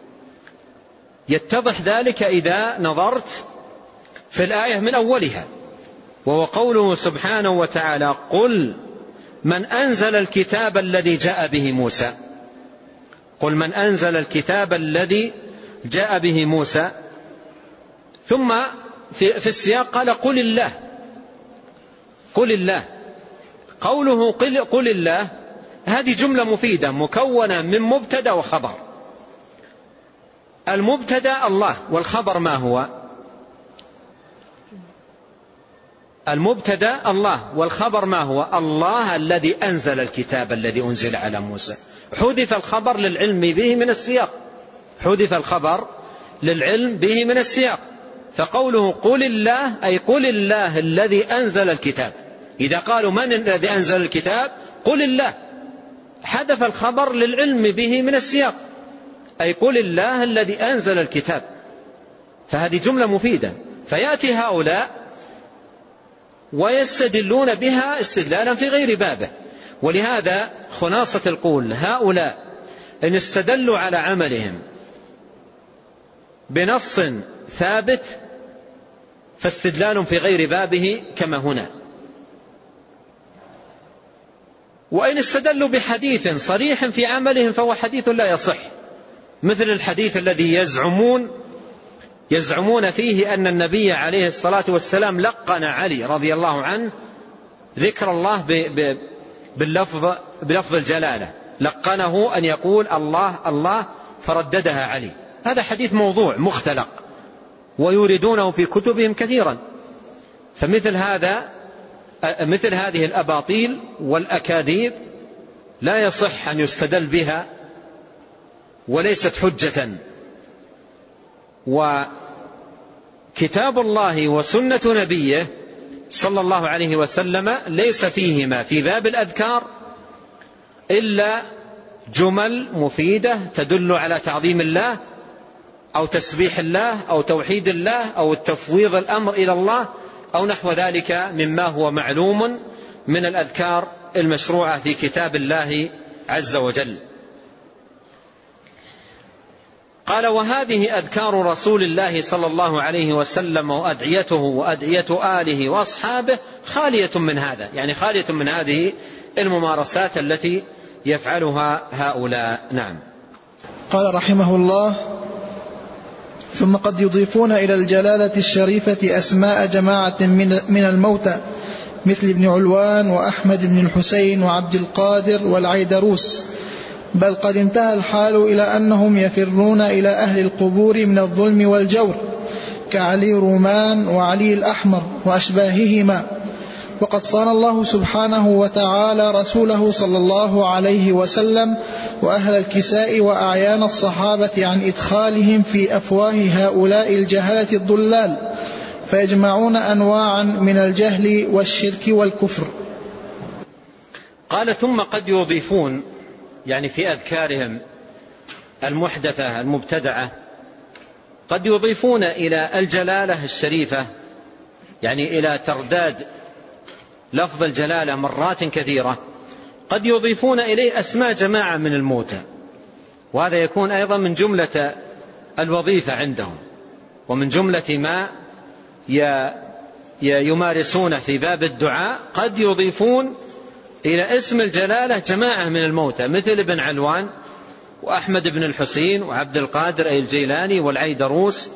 يتضح ذلك إذا نظرت في الآية من أولها، وهو قوله سبحانه وتعالى قل من أنزل الكتاب الذي جاء به موسى. قل من أنزل الكتاب الذي جاء به موسى. ثم في, في السياق قال قل الله قل الله. قوله قل, قل الله هذه جملة مفيدة مكونة من مبتدأ وخبر. المبتدأ الله، والخبر ما هو؟ المبتدأ الله والخبر ما هو؟ الله الذي أنزل الكتاب الذي أنزل على موسى. حذف الخبر للعلم به من السياق، حذف الخبر للعلم به من السياق. فقوله قل الله أي قل الله الذي أنزل الكتاب. إذا قالوا من الذي أنزل الكتاب قل الله، حذف الخبر للعلم به من السياق، أي قل الله الذي أنزل الكتاب. فهذه جملة مفيدة. فيأتي هؤلاء ويستدلون بها استدلالا في غير بابه. ولهذا خلاصة القول هؤلاء إن استدلوا على عملهم بنص ثابت فاستدلال في غير بابه كما هنا. وإن استدلوا بحديث صريح في عملهم فهو حديث لا يصح، مثل الحديث الذي يزعمون يزعمون فيه أن النبي عليه الصلاة والسلام لقن علي رضي الله عنه ذكر الله باللفظ بلفظ الجلالة، لقنه أن يقول الله الله فرددها علي. هذا حديث موضوع مختلق ويوردونه في كتبهم كثيرا. فمثل هذا مثل هذه الأباطيل والأكاذيب لا يصح أن يستدل بها وليست حجة. وكتاب الله وسنة نبيه صلى الله عليه وسلم ليس فيهما في باب الأذكار إلا جمل مفيدة تدل على تعظيم الله أو تسبيح الله أو توحيد الله أو تفويض الأمر إلى الله أو نحو ذلك مما هو معلوم من الأذكار المشروعة في كتاب الله عز وجل. قال: وهذه أذكار رسول الله صلى الله عليه وسلم وأدعيته وأدعية آله وأصحابه خالية من هذا، يعني خالية من هذه الممارسات التي يفعلها هؤلاء. نعم. قال رحمه الله: ثم قد يضيفون إلى الجلالة الشريفة أسماء جماعة من الموتى مثل ابن علوان وأحمد بن الحسين وعبد القادر والعيدروس، بل قد انتهى الحال إلى أنهم يفرون إلى أهل القبور من الظلم والجور كعلي رومان وعلي الأحمر وأشباههما. وقد صان الله سبحانه وتعالى رسوله صلى الله عليه وسلم وأهل الكساء وأعيان الصحابة عن إدخالهم في أفواه هؤلاء الجهلة الضلال، فيجمعون أنواعا من الجهل والشرك والكفر. قال: ثم قد يضيفون، يعني في أذكارهم المحدثة المبتدعة قد يضيفون إلى الجلالة الشريفة، يعني إلى ترداد لفظ الجلالة مرات كثيرة، قد يضيفون إليه أسماء جماعة من الموتى، وهذا يكون أيضا من جملة الوظيفة عندهم ومن جملة ما يمارسون في باب الدعاء. قد يضيفون إلى اسم الجلالة جماعة من الموتى مثل ابن علوان وأحمد بن الحسين وعبد القادر أي الجيلاني والعيدروس،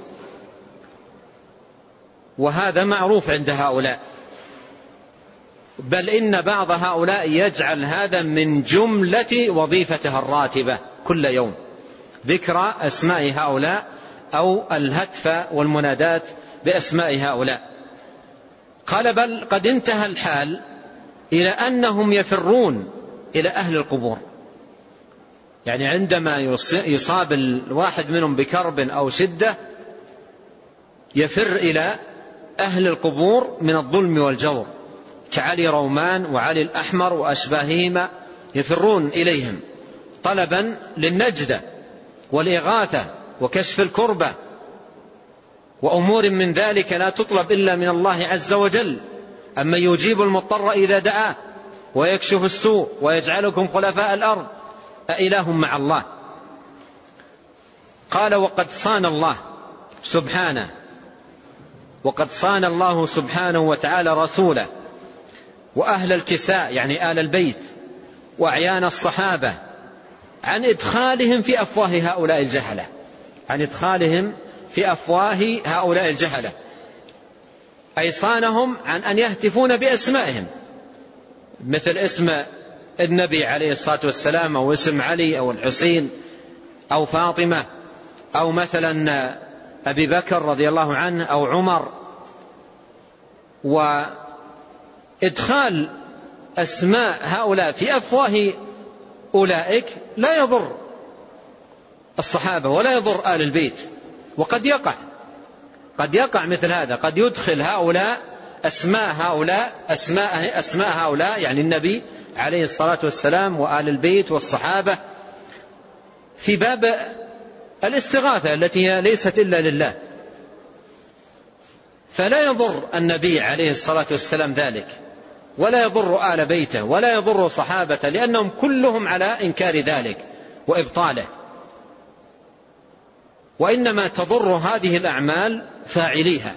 وهذا معروف عند هؤلاء، بل إن بعض هؤلاء يجعل هذا من جملة وظيفته الراتبة كل يوم، ذكر أسماء هؤلاء أو الهتف والمنادات بأسماء هؤلاء. قال: بل قد انتهى الحال إلى أنهم يفرون إلى أهل القبور، يعني عندما يصاب الواحد منهم بكرب أو شدة يفر إلى أهل القبور من الظلم والجور كعلي رومان وعلي الأحمر وأشباههما، يفرون إليهم طلبا للنجدة والإغاثة وكشف الكربة وأمور من ذلك لا تطلب إلا من الله عز وجل. أما يجيب المضطر إذا دعاه ويكشف السوء ويجعلكم خلفاء الأرض أإله مع الله. قال: وقد صان الله سبحانه وقد صان الله سبحانه وتعالى رسوله وأهل الكساء يعني آل البيت وأعيان الصحابة عن إدخالهم في أفواه هؤلاء الجهلة عن إدخالهم في أفواه هؤلاء الجهلة أي صانهم عن أن يهتفون بأسمائهم مثل اسم النبي عليه الصلاة والسلام أو اسم علي أو الحسين أو فاطمة أو مثلا أبي بكر رضي الله عنه أو عمر. وإدخال أسماء هؤلاء في أفواه أولئك لا يضر الصحابة ولا يضر آل البيت. وقد يقع قد يقع مثل هذا، قد يدخل هؤلاء أسماء هؤلاء أسماء, أسماء هؤلاء يعني النبي عليه الصلاة والسلام وآل البيت والصحابة في باب الاستغاثة التي هي ليست إلا لله، فلا يضر النبي عليه الصلاة والسلام ذلك ولا يضر آل بيته ولا يضر صحابته، لأنهم كلهم على إنكار ذلك وإبطاله. وإنما تضر هذه الأعمال فاعليها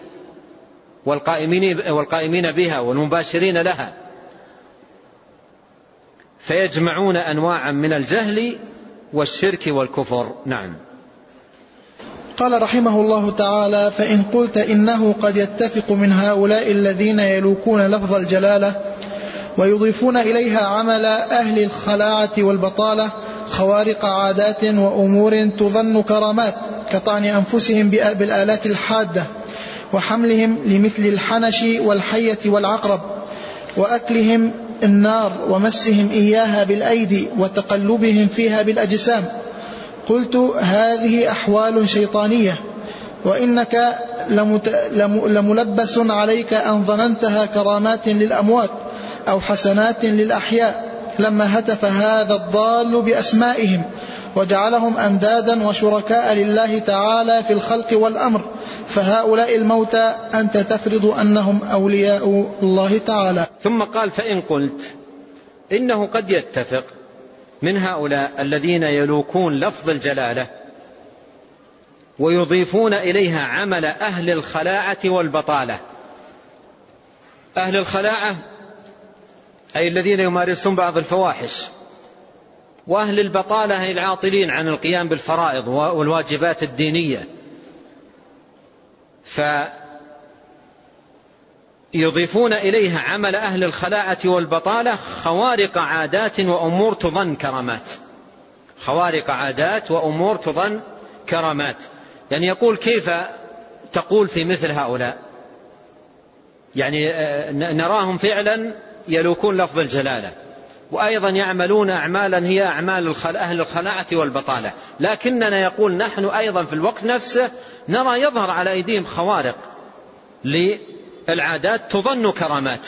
والقائمين, والقائمين بها والمباشرين لها. فيجمعون أنواعا من الجهل والشرك والكفر. نعم. قال رحمه الله تعالى: فإن قلت إنه قد يتفق من هؤلاء الذين يلوكون لفظ الجلالة ويضيفون إليها عمل أهل الخلاعة والبطالة خوارق عادات وأمور تظن كرامات كطعن أنفسهم بالآلات الحادة وحملهم لمثل الحنش والحية والعقرب وأكلهم النار ومسهم إياها بالأيدي وتقلبهم فيها بالأجسام، قلت هذه أحوال شيطانية، وإنك لملبس عليك أن ظننتها كرامات للأموات أو حسنات للأحياء، لما هتف هذا الضال بأسمائهم وجعلهم أندادا وشركاء لله تعالى في الخلق والأمر، فهؤلاء الموتى أنت تفرض أنهم أولياء الله تعالى. ثم قال: فإن قلت إنه قد يتفق من هؤلاء الذين يلوكون لفظ الجلالة ويضيفون إليها عمل أهل الخلاعة والبطالة. أهل الخلاعة أي الذين يمارسون بعض الفواحش، وأهل البطالة أي العاطلين عن القيام بالفرائض والواجبات الدينية، فيضيفون إليها عمل أهل الخلاعة والبطالة خوارق عادات وأمور تظن كرامات. خوارق عادات وأمور تظن كرامات، يعني يقول: كيف تقول في مثل هؤلاء؟ يعني نراهم فعلا يلوكون لفظ الجلالة وأيضا يعملون أعمالا هي أعمال أهل الخلاعة والبطالة، لكننا يقول نحن أيضا في الوقت نفسه نرى يظهر على أيديهم خوارق للعادات تظن كرامات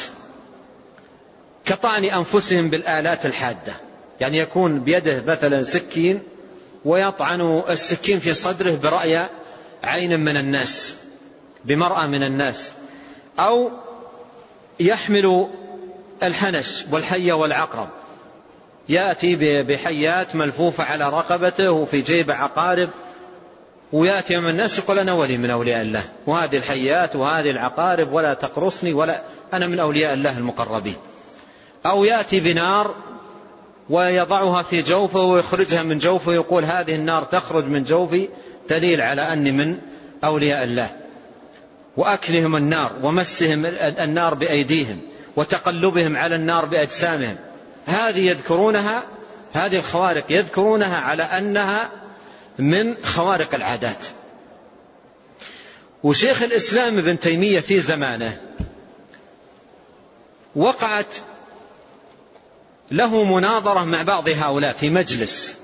كطعن أنفسهم بالآلات الحادة، يعني يكون بيده مثلا سكين ويطعن السكين في صدره برأي عين من الناس، بمرأة من الناس، أو يحمل الحنش والحية والعقرب، يأتي بحيات ملفوفة على رقبته وفي جيب عقارب، ويأتي من الناس يقول: أنا ولي من أولياء الله، وهذه الحيات وهذه العقارب ولا تقرصني، ولا أنا من أولياء الله المقربين. أو يأتي بنار ويضعها في جوفه ويخرجها من جوفه ويقول: هذه النار تخرج من جوفي دليل على أني من أولياء الله. وأكلهم النار ومسهم النار بأيديهم وتقلبهم على النار بأجسامهم، هذه يذكرونها، هذه الخوارق يذكرونها على أنها من خوارق العادات. وشيخ الإسلام ابن تيمية في زمانه وقعت له مناظرة مع بعض هؤلاء في مجلس،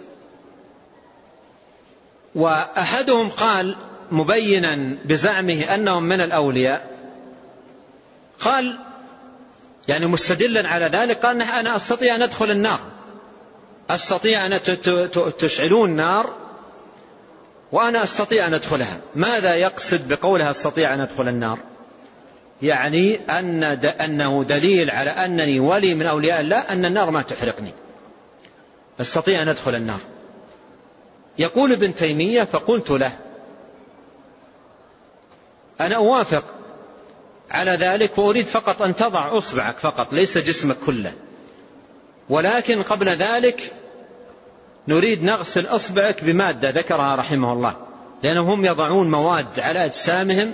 وأحدهم قال مبينا بزعمه أنهم من الأولياء، قال يعني مستدلا على ذلك، قال: أنا أستطيع أن أدخل النار، أستطيع أن تشعلون نار وأنا أستطيع أن أدخلها. ماذا يقصد بقولها أستطيع أن أدخل النار؟ يعني أن أنه دليل على أنني ولي من أولياء الله، أن النار ما تحرقني، أستطيع أن أدخل النار. يقول ابن تيمية: فقلت له: أنا أوافق على ذلك، وأريد فقط أن تضع أصبعك فقط، ليس جسمك كله، ولكن قبل ذلك نريد نغسل أصبعك بمادة ذكرها رحمه الله، لأنهم يضعون مواد على أجسامهم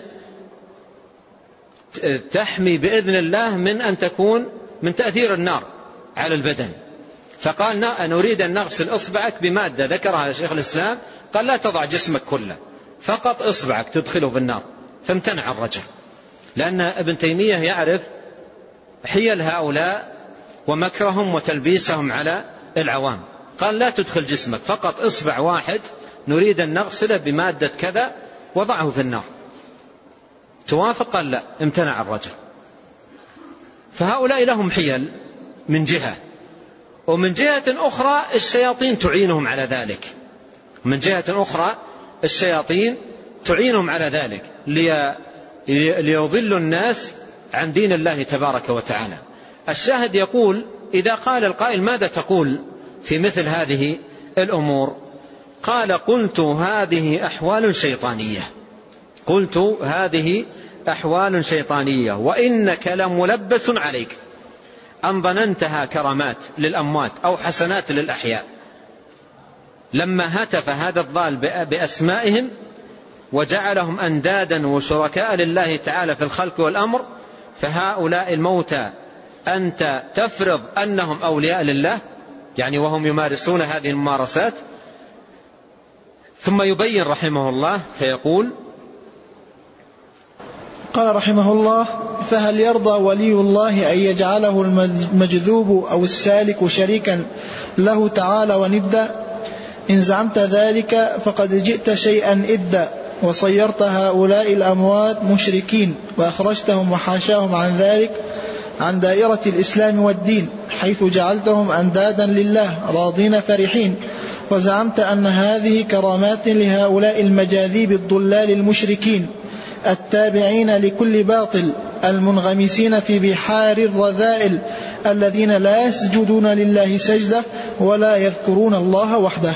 تحمي بإذن الله من أن تكون من تأثير النار على البدن. فقال: نريد أن نغسل أصبعك بمادة ذكرها شيخ الإسلام، قال: لا تضع جسمك كله، فقط أصبعك تدخله في النار. فامتنع الرجل، لأن ابن تيمية يعرف حيل هؤلاء ومكرهم وتلبيسهم على العوام. قال: لا تدخل جسمك، فقط إصبع واحد نريد أن نغسله بمادة كذا وضعه في النار. توافق؟ قال: لا. امتنع الرجل. فهؤلاء لهم حيل من جهة، ومن جهة أخرى الشياطين تعينهم على ذلك، من جهة أخرى الشياطين تعينهم على ذلك ليضلوا الناس عن دين الله تبارك وتعالى. الشاهد يقول: إذا قال القائل: ماذا تقول في مثل هذه الأمور؟ قال: قلت هذه أحوال شيطانية، قلت هذه أحوال شيطانية، وإنك لملبس عليك أن ظننتها كرامات للأموات أو حسنات للأحياء، لما هتف هذا الضال بأسمائهم وجعلهم أندادا وشركاء لله تعالى في الخلق والأمر، فهؤلاء الموتى أنت تفرض أنهم أولياء لله، يعني وهم يمارسون هذه الممارسات. ثم يبين رحمه الله فيقول: قال رحمه الله: فهل يرضى ولي الله أن يجعله المجذوب أو السالك شريكا له تعالى وندا؟ إن زعمت ذلك فقد جئت شيئا إدا، وصيرت هؤلاء الأموات مشركين، وأخرجتهم وحاشاهم عن ذلك عن دائرة الإسلام والدين، حيث جعلتهم أندادا لله راضين فرحين، وزعمت أن هذه كرامات لهؤلاء المجاذيب الضلال المشركين التابعين لكل باطل المنغمسين في بحار الرذائل الذين لا يسجدون لله سجدة ولا يذكرون الله وحده.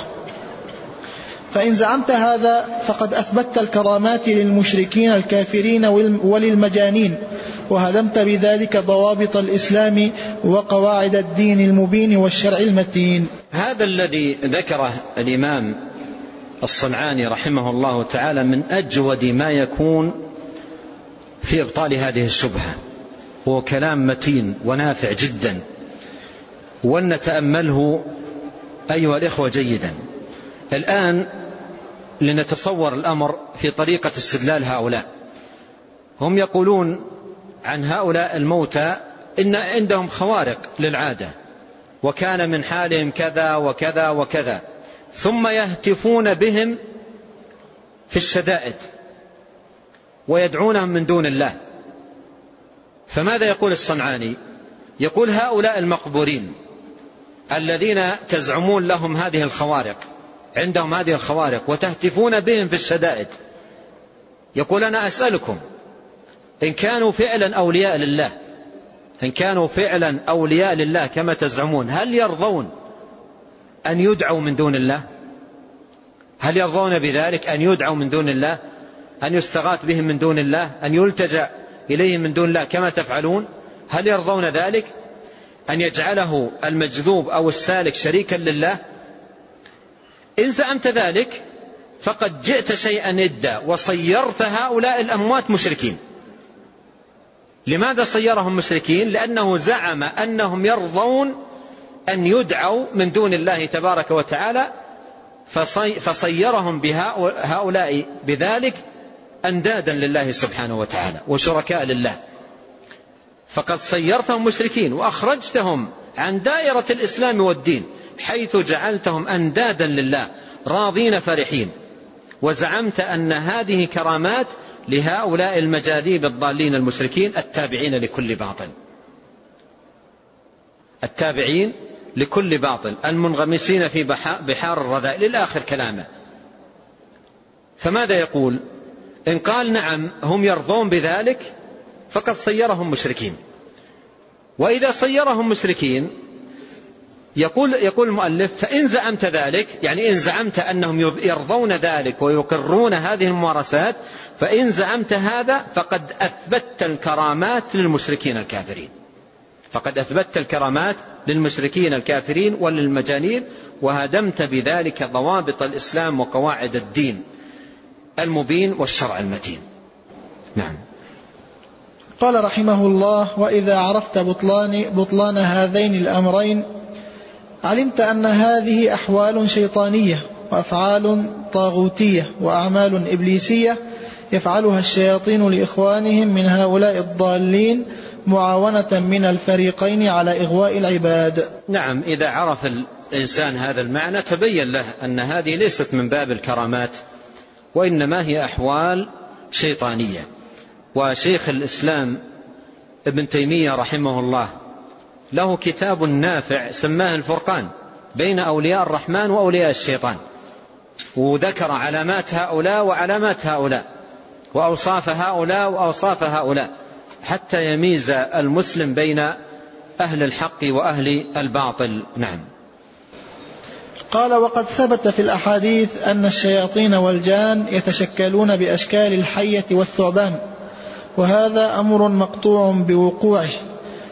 فإن زعمت هذا فقد أثبتت الكرامات للمشركين الكافرين وللمجانين، وهدمت بذلك ضوابط الإسلام وقواعد الدين المبين والشرع المتين. هذا الذي ذكره الإمام الصنعاني رحمه الله تعالى من أجود ما يكون في إبطال هذه الشبهة، هو كلام متين ونافع جدا، ولنتأمله أيها الإخوة جيدا. الآن لنتصور الأمر في طريقة استدلال هؤلاء. هم يقولون عن هؤلاء الموتى إن عندهم خوارق للعادة، وكان من حالهم كذا وكذا وكذا، ثم يهتفون بهم في الشدائد ويدعونهم من دون الله. فماذا يقول الصنعاني؟ يقول: هؤلاء المقبورين الذين تزعمون لهم هذه الخوارق، عندهم هذه الخوارق وتهتفون بهم في الشدائد، يقول: أنا أسألكم إن كانوا فعلا أولياء لله، إن كانوا فعلا أولياء لله كما تزعمون، هل يرضون أن يدعوا من دون الله؟ هل يرضون بذلك أن يدعوا من دون الله، أن يستغاث بهم من دون الله، أن يلتجأ إليهم من دون الله كما تفعلون؟ هل يرضون ذلك؟ أن يجعله المجذوب أو السالك شريكا لله؟ إن زعمت ذلك فقد جئت شيئا إدا، وصيرت هؤلاء الأموات مشركين. لماذا صيرهم مشركين؟ لأنه زعم أنهم يرضون أن يدعوا من دون الله تبارك وتعالى، فصيرهم بهؤلاء بذلك أندادا لله سبحانه وتعالى وشركاء لله. فقد صيرتهم مشركين وأخرجتهم عن دائرة الإسلام والدين، حيث جعلتهم أندادا لله راضين فرحين، وزعمت أن هذه كرامات لهؤلاء المجاذيب الضالين المشركين التابعين لكل باطل، التابعين لكل باطل المنغمسين في بحار الرذائل إلى آخر كلامه. فماذا يقول؟ إن قال نعم هم يرضون بذلك فقد صيرهم مشركين. وإذا صيرهم مشركين يقول, يقول المؤلف: فإن زعمت ذلك، يعني إن زعمت أنهم يرضون ذلك ويقرون هذه الممارسات، فإن زعمت هذا فقد أثبتت الكرامات للمشركين الكافرين، فقد أثبتت الكرامات للمشركين الكافرين وللمجانين، وهدمت بذلك ضوابط الإسلام وقواعد الدين المبين والشرع المتين. نعم. قال رحمه الله: وإذا عرفت بطلان, بطلان هذين الأمرين علمت أن هذه أحوال شيطانية وأفعال طاغوتية وأعمال إبليسية يفعلها الشياطين لإخوانهم من هؤلاء الضالين معاونة من الفريقين على إغواء العباد. نعم، إذا عرف الإنسان هذا المعنى تبين له أن هذه ليست من باب الكرامات، وإنما هي أحوال شيطانية. وشيخ الإسلام ابن تيمية رحمه الله له كتاب نافع سماه الفرقان بين أولياء الرحمن وأولياء الشيطان، وذكر علامات هؤلاء وعلامات هؤلاء، وأوصاف هؤلاء وأوصاف هؤلاء، حتى يميز المسلم بين أهل الحق وأهل الباطل. نعم. قال: وقد ثبت في الأحاديث أن الشياطين والجان يتشكلون بأشكال الحية والثعبان، وهذا أمر مقطوع بوقوعه،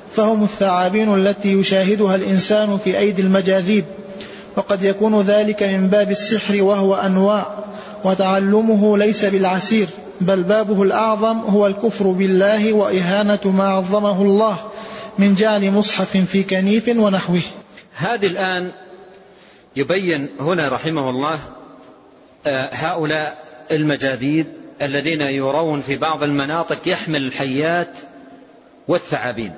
فهم الثعابين التي يشاهدها الإنسان في أيدي المجاذيب، وقد يكون ذلك من باب السحر وهو أنواع، وتعلمه ليس بالعسير، بل بابه الأعظم هو الكفر بالله وإهانة ما عظمه الله من جعل مصحف في كنيف ونحوه. هذه الآن يبين هنا رحمه الله هؤلاء المجاذيب الذين يرون في بعض المناطق يحمل الحيات والثعابين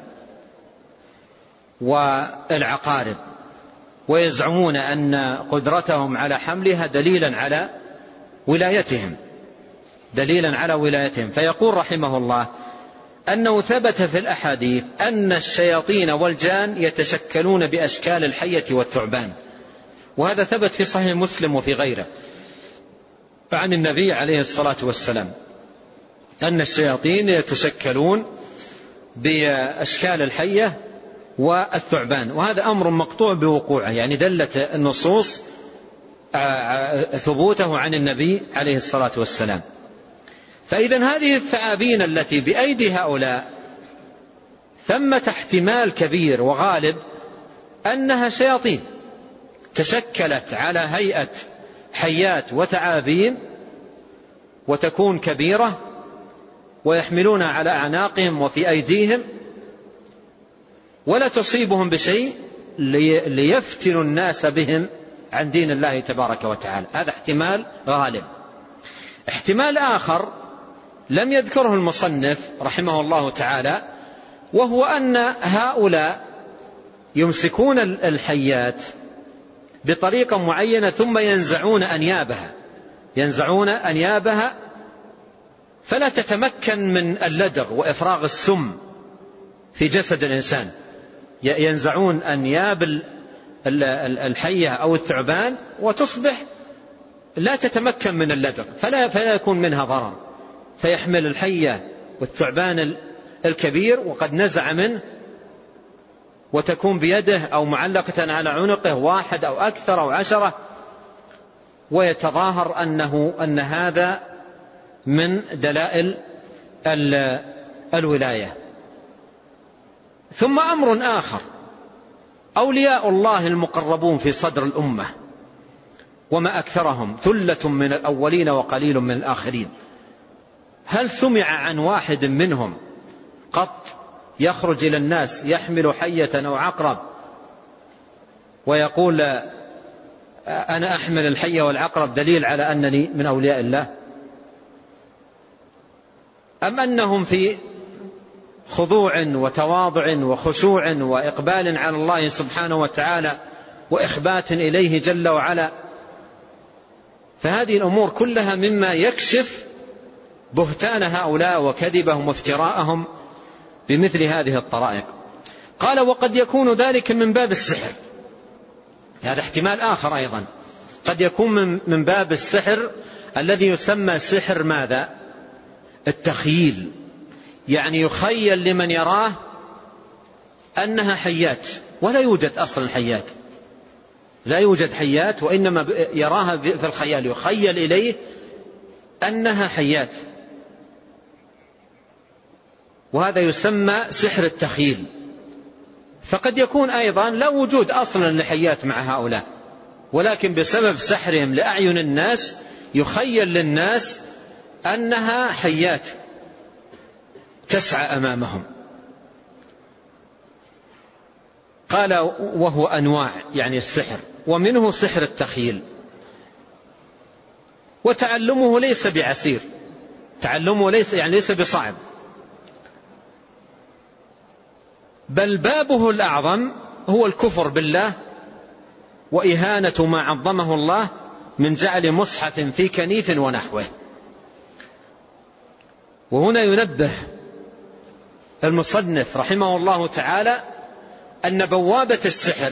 والعقارب، ويزعمون أن قدرتهم على حملها دليلا على ولايتهم دليلا على ولايتهم فيقول رحمه الله أنه ثبت في الأحاديث أن الشياطين والجان يتشكلون بأشكال الحية والثعبان، وهذا ثبت في صحيح مسلم وفي غيره عن النبي عليه الصلاة والسلام أن الشياطين يتشكلون بأشكال الحية والثعبان، وهذا أمر مقطوع بوقوعه، يعني دلت النصوص ثبوته عن النبي عليه الصلاة والسلام. فإذا هذه الثعابين التي بأيدي هؤلاء ثمة احتمال كبير وغالب أنها شياطين تشكلت على هيئة حيات وثعابين، وتكون كبيرة ويحملون على أعناقهم وفي أيديهم، ولا تصيبهم بشيء ليفتنوا الناس بهم عن دين الله تبارك وتعالى. هذا احتمال غالب. احتمال آخر لم يذكره المصنف رحمه الله تعالى، وهو أن هؤلاء يمسكون الحيات بطريقة معينة ثم ينزعون أنيابها ينزعون أنيابها فلا تتمكن من اللدغ وإفراغ السم في جسد الإنسان. ينزعون أنياب الحية أو الثعبان وتصبح لا تتمكن من اللدغ، فلا, فلا يكون منها ضرر، فيحمل الحية والثعبان الكبير وقد نزع منه، وتكون بيده أو معلقة على عنقه واحد أو أكثر أو عشرة، ويتظاهر أنه أن هذا من دلائل الولاية. ثم أمر آخر، أولياء الله المقربون في صدر الأمة وما أكثرهم ثلة من الأولين وقليل من الآخرين، هل سمع عن واحد منهم قط يخرج إلى الناس يحمل حية أو عقرب ويقول أنا أحمل الحية والعقرب دليل على أنني من أولياء الله؟ أم أنهم في خضوع وتواضع وخشوع وإقبال على الله سبحانه وتعالى وإخبات إليه جل وعلا؟ فهذه الأمور كلها مما يكشف بهتان هؤلاء وكذبهم وافتراءهم بمثل هذه الطرائق. قال وقد يكون ذلك من باب السحر، هذا احتمال آخر أيضا، قد يكون من باب السحر الذي يسمى سحر ماذا؟ التخييل، يعني يخيل لمن يراه أنها حيات ولا يوجد أصلا حيات، لا يوجد حيات، وإنما يراها في الخيال، يخيل إليه أنها حيات، وهذا يسمى سحر التخييل. فقد يكون أيضا لا وجود أصلا لحيات مع هؤلاء، ولكن بسبب سحرهم لأعين الناس يخيل للناس أنها حيات تسعى أمامهم. قال وهو أنواع، يعني السحر، ومنه سحر التخييل، وتعلمه ليس بعسير، تعلمه ليس يعني ليس بصعب، بل بابه الأعظم هو الكفر بالله وإهانة ما عظمه الله من جعل مصحف في كنيف ونحوه. وهنا ينبه المصنف رحمه الله تعالى أن بوابة السحر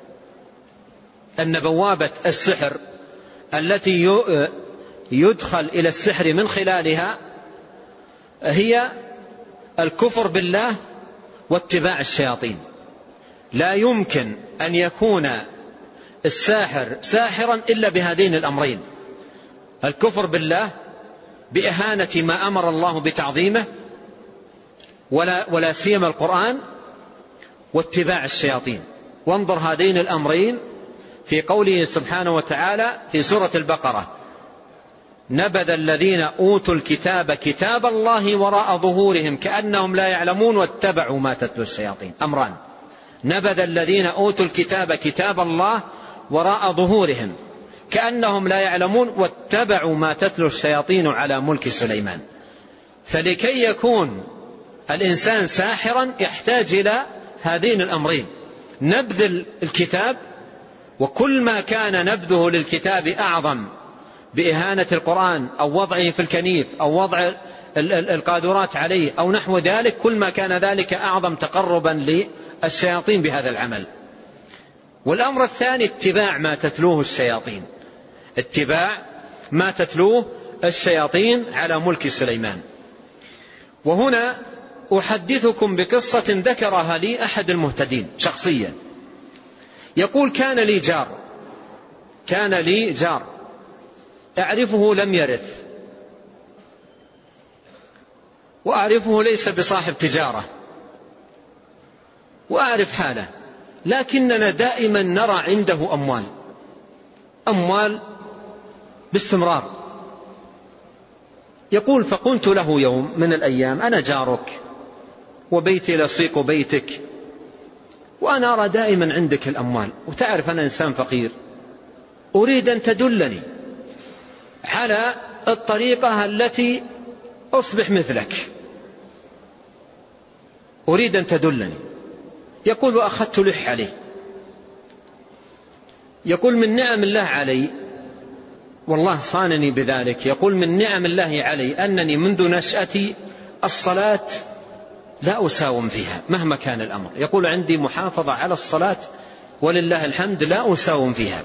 أن بوابة السحر التي يدخل إلى السحر من خلالها هي الكفر بالله واتباع الشياطين. لا يمكن أن يكون الساحر ساحرا إلا بهذين الأمرين: الكفر بالله بإهانة ما أمر الله بتعظيمه ولا, ولا سيما القرآن، واتباع الشياطين. وانظر هذين الأمرين في قوله سبحانه وتعالى في سورة البقرة: نبذ الذين أوتوا الكتاب كتاب الله وراء ظهورهم كأنهم لا يعلمون واتبعوا ما تتلو الشياطين. أمران: نبذ الذين أوتوا الكتاب كتاب الله وراء ظهورهم كأنهم لا يعلمون واتبعوا ما تتلو الشياطين على ملك سليمان. فلكي يكون الإنسان ساحرا يحتاج إلى هذين الأمرين: نبذ الكتاب، وكل ما كان نبذه للكتاب أعظم بإهانة القرآن أو وضعه في الكنيف أو وضع القادرات عليه أو نحو ذلك، كل ما كان ذلك أعظم تقربا للشياطين بهذا العمل. والأمر الثاني: اتباع ما تتلوه الشياطين، اتباع ما تتلوه الشياطين على ملك سليمان. وهنا أحدثكم بقصة ذكرها لي أحد المهتدين شخصيا. يقول: كان لي جار كان لي جار أعرفه لم يرث، وأعرفه ليس بصاحب تجارة، وأعرف حاله، لكننا دائما نرى عنده أموال أموال باستمرار. يقول: فقلت له يوم من الأيام: أنا جارك وبيتي لصيق بيتك، وأنا أرى دائما عندك الأموال، وتعرف أنا إنسان فقير، أريد أن تدلني على الطريقة التي أصبح مثلك، أريد أن تدلني. يقول: وأخذت لح عليه. يقول: من نعم الله علي، والله صانني بذلك، يقول: من نعم الله علي أنني منذ نشأتي الصلاة لا أساوم فيها مهما كان الأمر. يقول: عندي محافظة على الصلاة ولله الحمد لا أساوم فيها.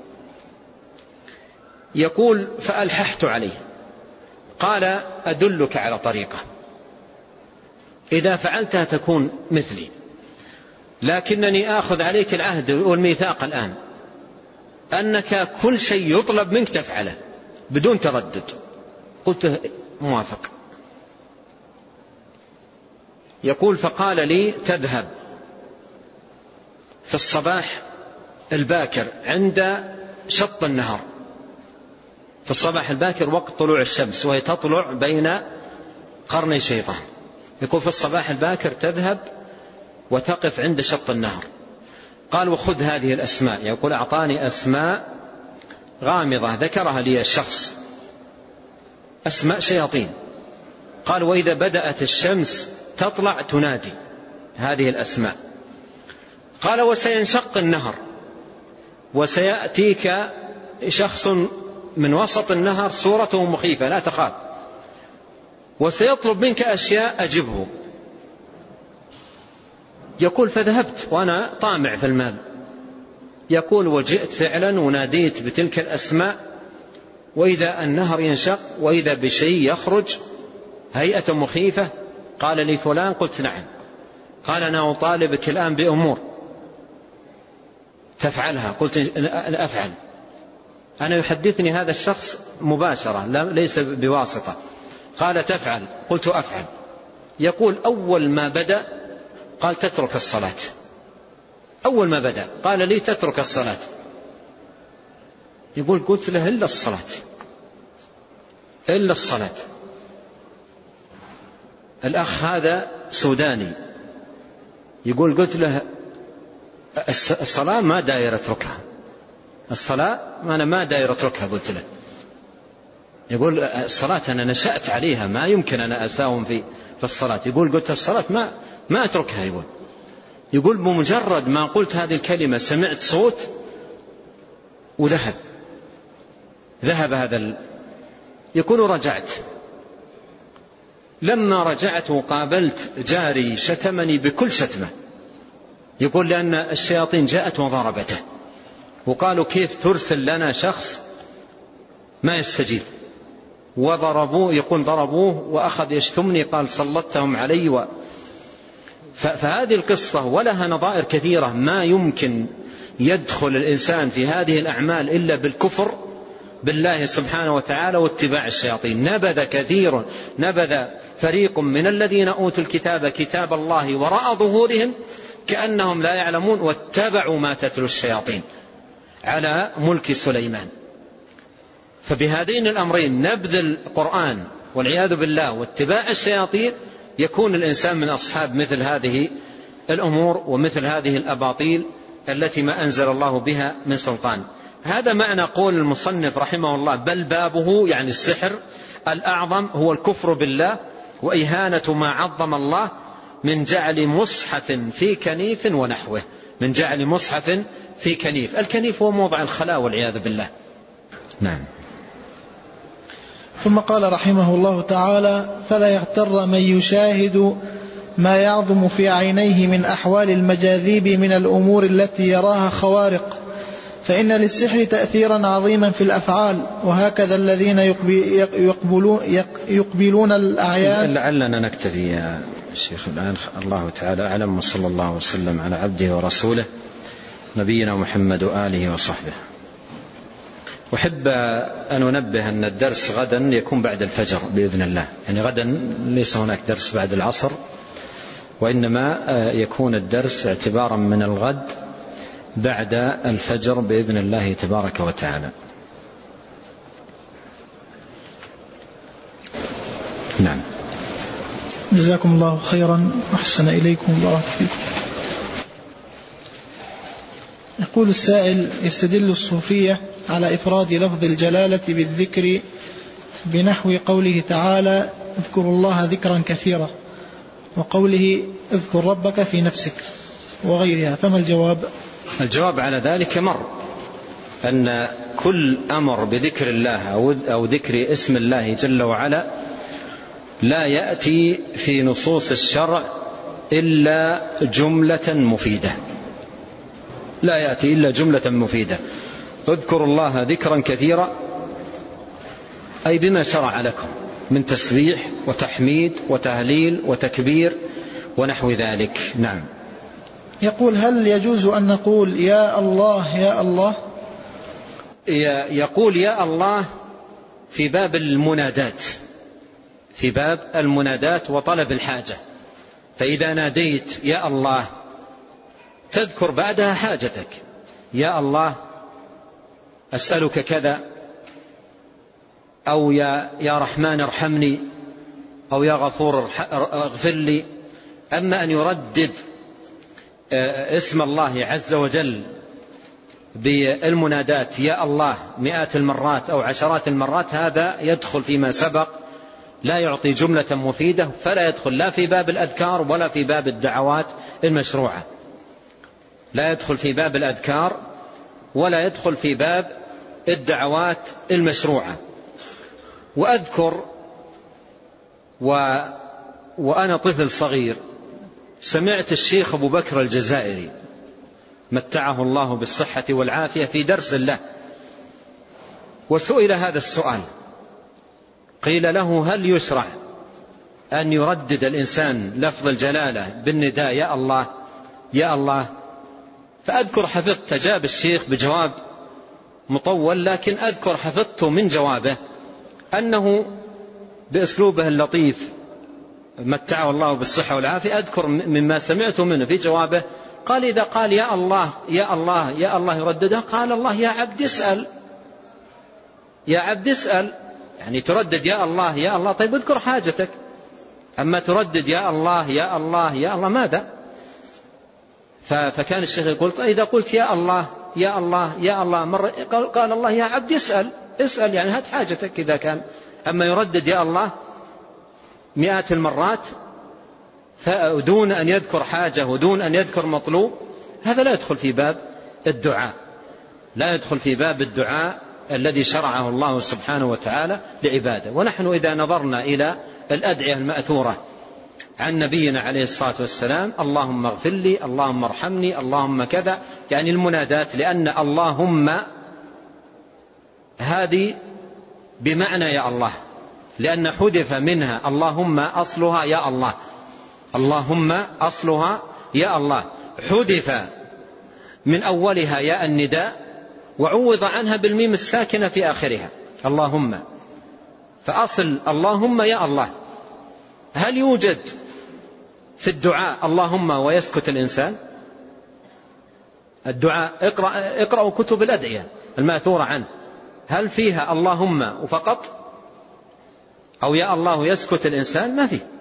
يقول: فألححت عليه، قال: أدلك على طريقة إذا فعلتها تكون مثلي، لكنني آخذ عليك العهد والميثاق الآن أنك كل شيء يطلب منك تفعله بدون تردد. قلت: موافق. يقول: فقال لي: تذهب في الصباح الباكر عند شط النهر، في الصباح الباكر وقت طلوع الشمس وهي تطلع بين قرني شيطان. يقول: في الصباح الباكر تذهب وتقف عند شط النهر. قال: وخذ هذه الأسماء. يقول: أعطاني أسماء غامضة ذكرها لي الشخص، أسماء شياطين. قال: وإذا بدأت الشمس تطلع تنادي هذه الأسماء. قال: وسينشق النهر وسيأتيك شخص من وسط النهر صورته مخيفة لا تخاف، وسيطلب منك أشياء أجبه. يقول: فذهبت وأنا طامع في المال. يقول: وجئت فعلا وناديت بتلك الأسماء، وإذا النهر ينشق وإذا بشيء يخرج هيئة مخيفة. قال لي: فلان؟ قلت: نعم. قال: أنا أطالبك الآن بأمور تفعلها. قلت: أفعل. أنا يحدثني هذا الشخص مباشرة ليس بواسطة. قال: تفعل. قلت: أفعل. يقول: أول ما بدأ قال: تترك الصلاة. أول ما بدأ قال لي: تترك الصلاة. يقول: قلت له: إلا الصلاة إلا الصلاة. الأخ هذا سوداني. يقول: قلت له: الصلاة ما داير اتركها، الصلاة أنا ما داير اتركها. قلت له. يقول: الصلاة أنا نشأت عليها، ما يمكن أنا أساوم في في الصلاة. يقول: قلت الصلاة ما ما أتركها. يقول يقول بمجرد ما قلت هذه الكلمة سمعت صوت وذهب ذهب هذا ال... يقول: رجعت. لما رجعت وقابلت جاري شتمني بكل شتمة. يقول: لأن الشياطين جاءت وضربته، وقالوا: كيف ترسل لنا شخص ما يستجيب؟ وضربوه. يقول: ضربوه وأخذ يشتمني، قال: سلطتهم علي و... فهذه القصة ولها نظائر كثيرة. ما يمكن يدخل الإنسان في هذه الأعمال إلا بالكفر بالله سبحانه وتعالى واتباع الشياطين. نبذ كثير نبذ فريق من الذين أوتوا الكتاب كتاب الله وراء ظهورهم كأنهم لا يعلمون واتبعوا ما تتلو الشياطين على ملك سليمان. فبهذين الأمرين نبذ القرآن والعياذ بالله واتباع الشياطين يكون الإنسان من أصحاب مثل هذه الأمور ومثل هذه الأباطيل التي ما أنزل الله بها من سلطان. هذا معنى قول المصنف رحمه الله بل بابه يعني السحر الأعظم هو الكفر بالله وإهانة ما عظم الله من جعل مصحف في كنيف ونحوه. من جعل مصحف في كنيف، الكنيف هو موضع الخلاء والعياذ بالله. نعم. ثم قال رحمه الله تعالى فلا يغتر من يشاهد ما يعظم في عينيه من أحوال المجاذيب من الأمور التي يراها خوارق، فإن للسحر تأثيرا عظيما في الأفعال، وهكذا الذين يقبلون, يقبلون الأعيان. لعلنا نكتفي يا الشيخ الآن، الله تعالى أعلم، وصلى الله وسلم على عبده ورسوله نبينا محمد وآله وصحبه. أحب أن أنبه أن الدرس غدا يكون بعد الفجر بإذن الله، يعني غدا ليس هناك درس بعد العصر، وإنما يكون الدرس اعتبارا من الغد بعد الفجر بإذن الله تبارك وتعالى. نعم. جزاكم الله خيرا وأحسن إليكم وبارك فيكم. يقول السائل يستدل الصوفية على إفراد لفظ الجلالة بالذكر بنحو قوله تعالى اذكروا الله ذكرا كثيرا، وقوله اذكر ربك في نفسك وغيرها، فما الجواب؟ الجواب على ذلك مر أن كل أمر بذكر الله أو ذكر اسم الله جل وعلا لا يأتي في نصوص الشرع إلا جملة مفيدة، لا يأتي إلا جملة مفيدة. اذكروا الله ذكرا كثيرا أي بما شرع لكم من تسبيح وتحميد وتهليل وتكبير ونحو ذلك. نعم. يقول هل يجوز أن نقول يا الله يا الله؟ يقول يا الله في باب المنادات، في باب المنادات وطلب الحاجة، فإذا ناديت يا الله تذكر بعدها حاجتك، يا الله أسألك كذا، أو يا, يا رحمن ارحمني، أو يا غفور اغفر لي. أما أن يردد اسم الله عز وجل بالمنادات يا الله مئات المرات أو عشرات المرات، هذا يدخل فيما سبق، لا يعطي جملة مفيدة، فلا يدخل لا في باب الأذكار ولا في باب الدعوات المشروعة، لا يدخل في باب الأذكار ولا يدخل في باب الدعوات المشروعة. وأذكر و... وأنا طفل صغير سمعت الشيخ أبو بكر الجزائري متعه الله بالصحة والعافية في درس له، وسئل هذا السؤال، قيل له هل يشرع أن يردد الإنسان لفظ الجلالة بالنداء يا الله يا الله؟ فأذكر حفظت، أجاب الشيخ بجواب مطول، لكن أذكر حفظت من جوابه أنه بأسلوبه اللطيف متعه الله بالصحة والعافية، أذكر مما سمعت منه في جوابه قال إذا قال يا الله يا الله يا الله يرددها، قال الله يا عبد اسأل، يا عبد اسأل، يعني تردد يا الله يا الله، طيب اذكر حاجتك، أما تردد يا الله يا الله يا الله ماذا؟ فكان الشيخ يقول إذا قلت يا الله يا الله يا الله مرة، قال الله يا عبد اسأل اسأل، يعني هات حاجتك إذا كان. أما يردد يا الله مئات المرات دون أن يذكر حاجة ودون أن يذكر مطلوب، هذا لا يدخل في باب الدعاء، لا يدخل في باب الدعاء الذي شرعه الله سبحانه وتعالى لعباده. ونحن إذا نظرنا إلى الأدعية المأثورة عن نبينا عليه الصلاة والسلام، اللهم اغفر لي، اللهم ارحمني، اللهم كذا، يعني المنادات، لأن اللهم هذه بمعنى يا الله، لأن حذف منها اللهم أصلها يا الله، اللهم أصلها يا الله، حذف من أولها يا النداء وعوض عنها بالميم الساكنة في آخرها اللهم، فأصل اللهم يا الله. هل يوجد في الدعاء اللهم ويسكت الإنسان؟ الدعاء اقرأ اقرأوا كتب الأدعية المأثورة عنه، هل فيها اللهم فقط أو يا الله يسكت الإنسان؟ ما فيه.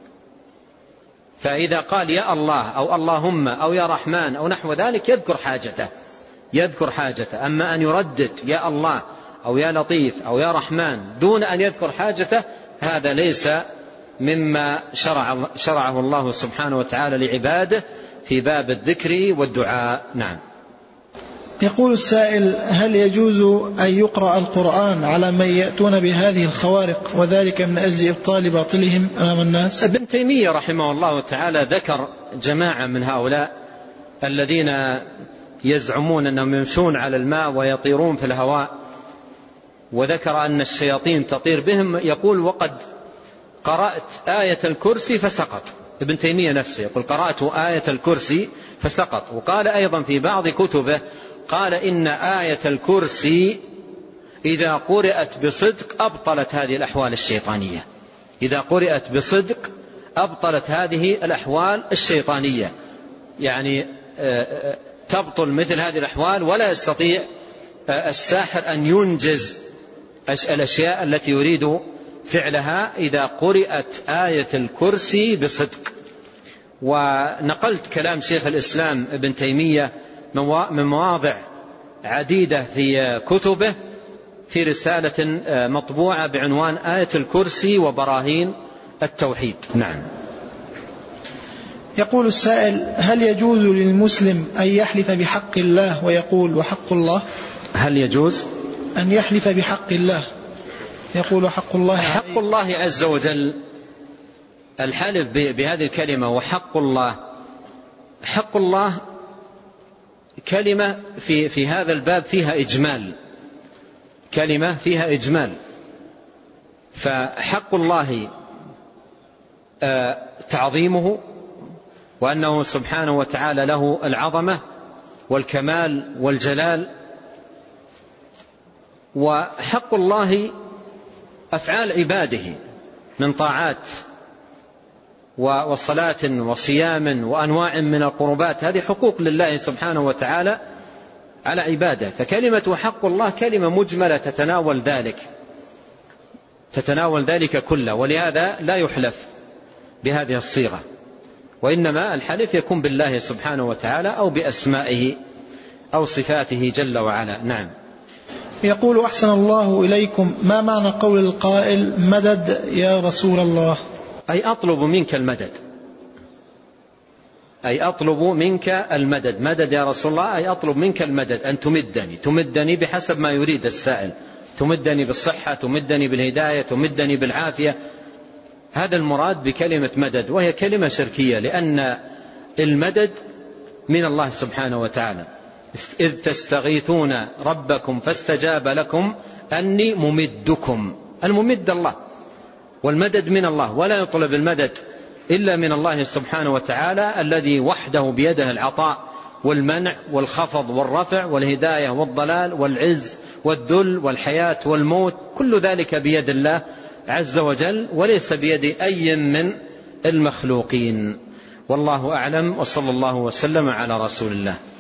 فإذا قال يا الله أو اللهم أو يا رحمن أو نحو ذلك يذكر حاجته يذكر حاجته أما أن يردد يا الله أو يا لطيف أو يا رحمن دون أن يذكر حاجته هذا ليس مما شرع شرعه الله سبحانه وتعالى لعباده في باب الذكر والدعاء. نعم. يقول السائل: هل يجوز أن يقرأ القرآن على من يأتون بهذه الخوارق وذلك من أجل إبطال باطلهم أمام الناس؟ ابن تيمية رحمه الله تعالى ذكر جماعة من هؤلاء الذين يزعمون أنهم يمشون على الماء ويطيرون في الهواء، وذكر أن الشياطين تطير بهم، يقول: وقد قرأت آية الكرسي فسقط. ابن تيمية نفسه يقول: قرأت آية الكرسي فسقط. وقال أيضا في بعض كتبه قال: إن آية الكرسي إذا قرأت بصدق أبطلت هذه الأحوال الشيطانية، إذا قرأت بصدق أبطلت هذه الأحوال الشيطانية، يعني تبطل مثل هذه الأحوال ولا يستطيع الساحر أن ينجز الأشياء التي يريد فعلها إذا قرأت آية الكرسي بصدق. ونقلت كلام شيخ الإسلام ابن تيمية من مواضع عديدة في كتبه في رسالة مطبوعة بعنوان آية الكرسي وبراهين التوحيد. نعم. يقول السائل: هل يجوز للمسلم أن يحلف بحق الله ويقول وحق الله؟ هل يجوز أن يحلف بحق الله يقول حق الله عليه؟ حق الله عز وجل، الحلف بهذه الكلمة وحق الله، حق الله كلمة في, في هذا الباب فيها إجمال، كلمة فيها إجمال. فحق الله تعظيمه وأنه سبحانه وتعالى له العظمة والكمال والجلال، وحق الله أفعال عباده من طاعات وصلاة وصيام وأنواع من القربات، هذه حقوق لله سبحانه وتعالى على عباده. فكلمة حق الله كلمة مجملة تتناول ذلك تتناول ذلك كله، ولهذا لا يحلف بهذه الصيغة، وإنما الحلف يكون بالله سبحانه وتعالى أو بأسمائه أو صفاته جل وعلا. نعم. يقول: أحسن الله إليكم، ما معنى قول القائل مدد يا رسول الله؟ أي أطلب منك المدد، أي أطلب منك المدد. مدد يا رسول الله أي أطلب منك المدد، أن تمدني تمدني بحسب ما يريد السائل، تمدني بالصحة، تمدني بالهداية، تمدني بالعافية. هذا المراد بكلمة مدد، وهي كلمة شركية، لأن المدد من الله سبحانه وتعالى: إذ تستغيثون ربكم فاستجاب لكم أني ممدكم. الممد الله، والمدد من الله، ولا يطلب المدد إلا من الله سبحانه وتعالى الذي وحده بيده العطاء والمنع والخفض والرفع والهداية والضلال والعز والذل والحياة والموت، كل ذلك بيد الله عز وجل وليس بيد أي من المخلوقين. والله أعلم، وصلى الله وسلم على رسول الله.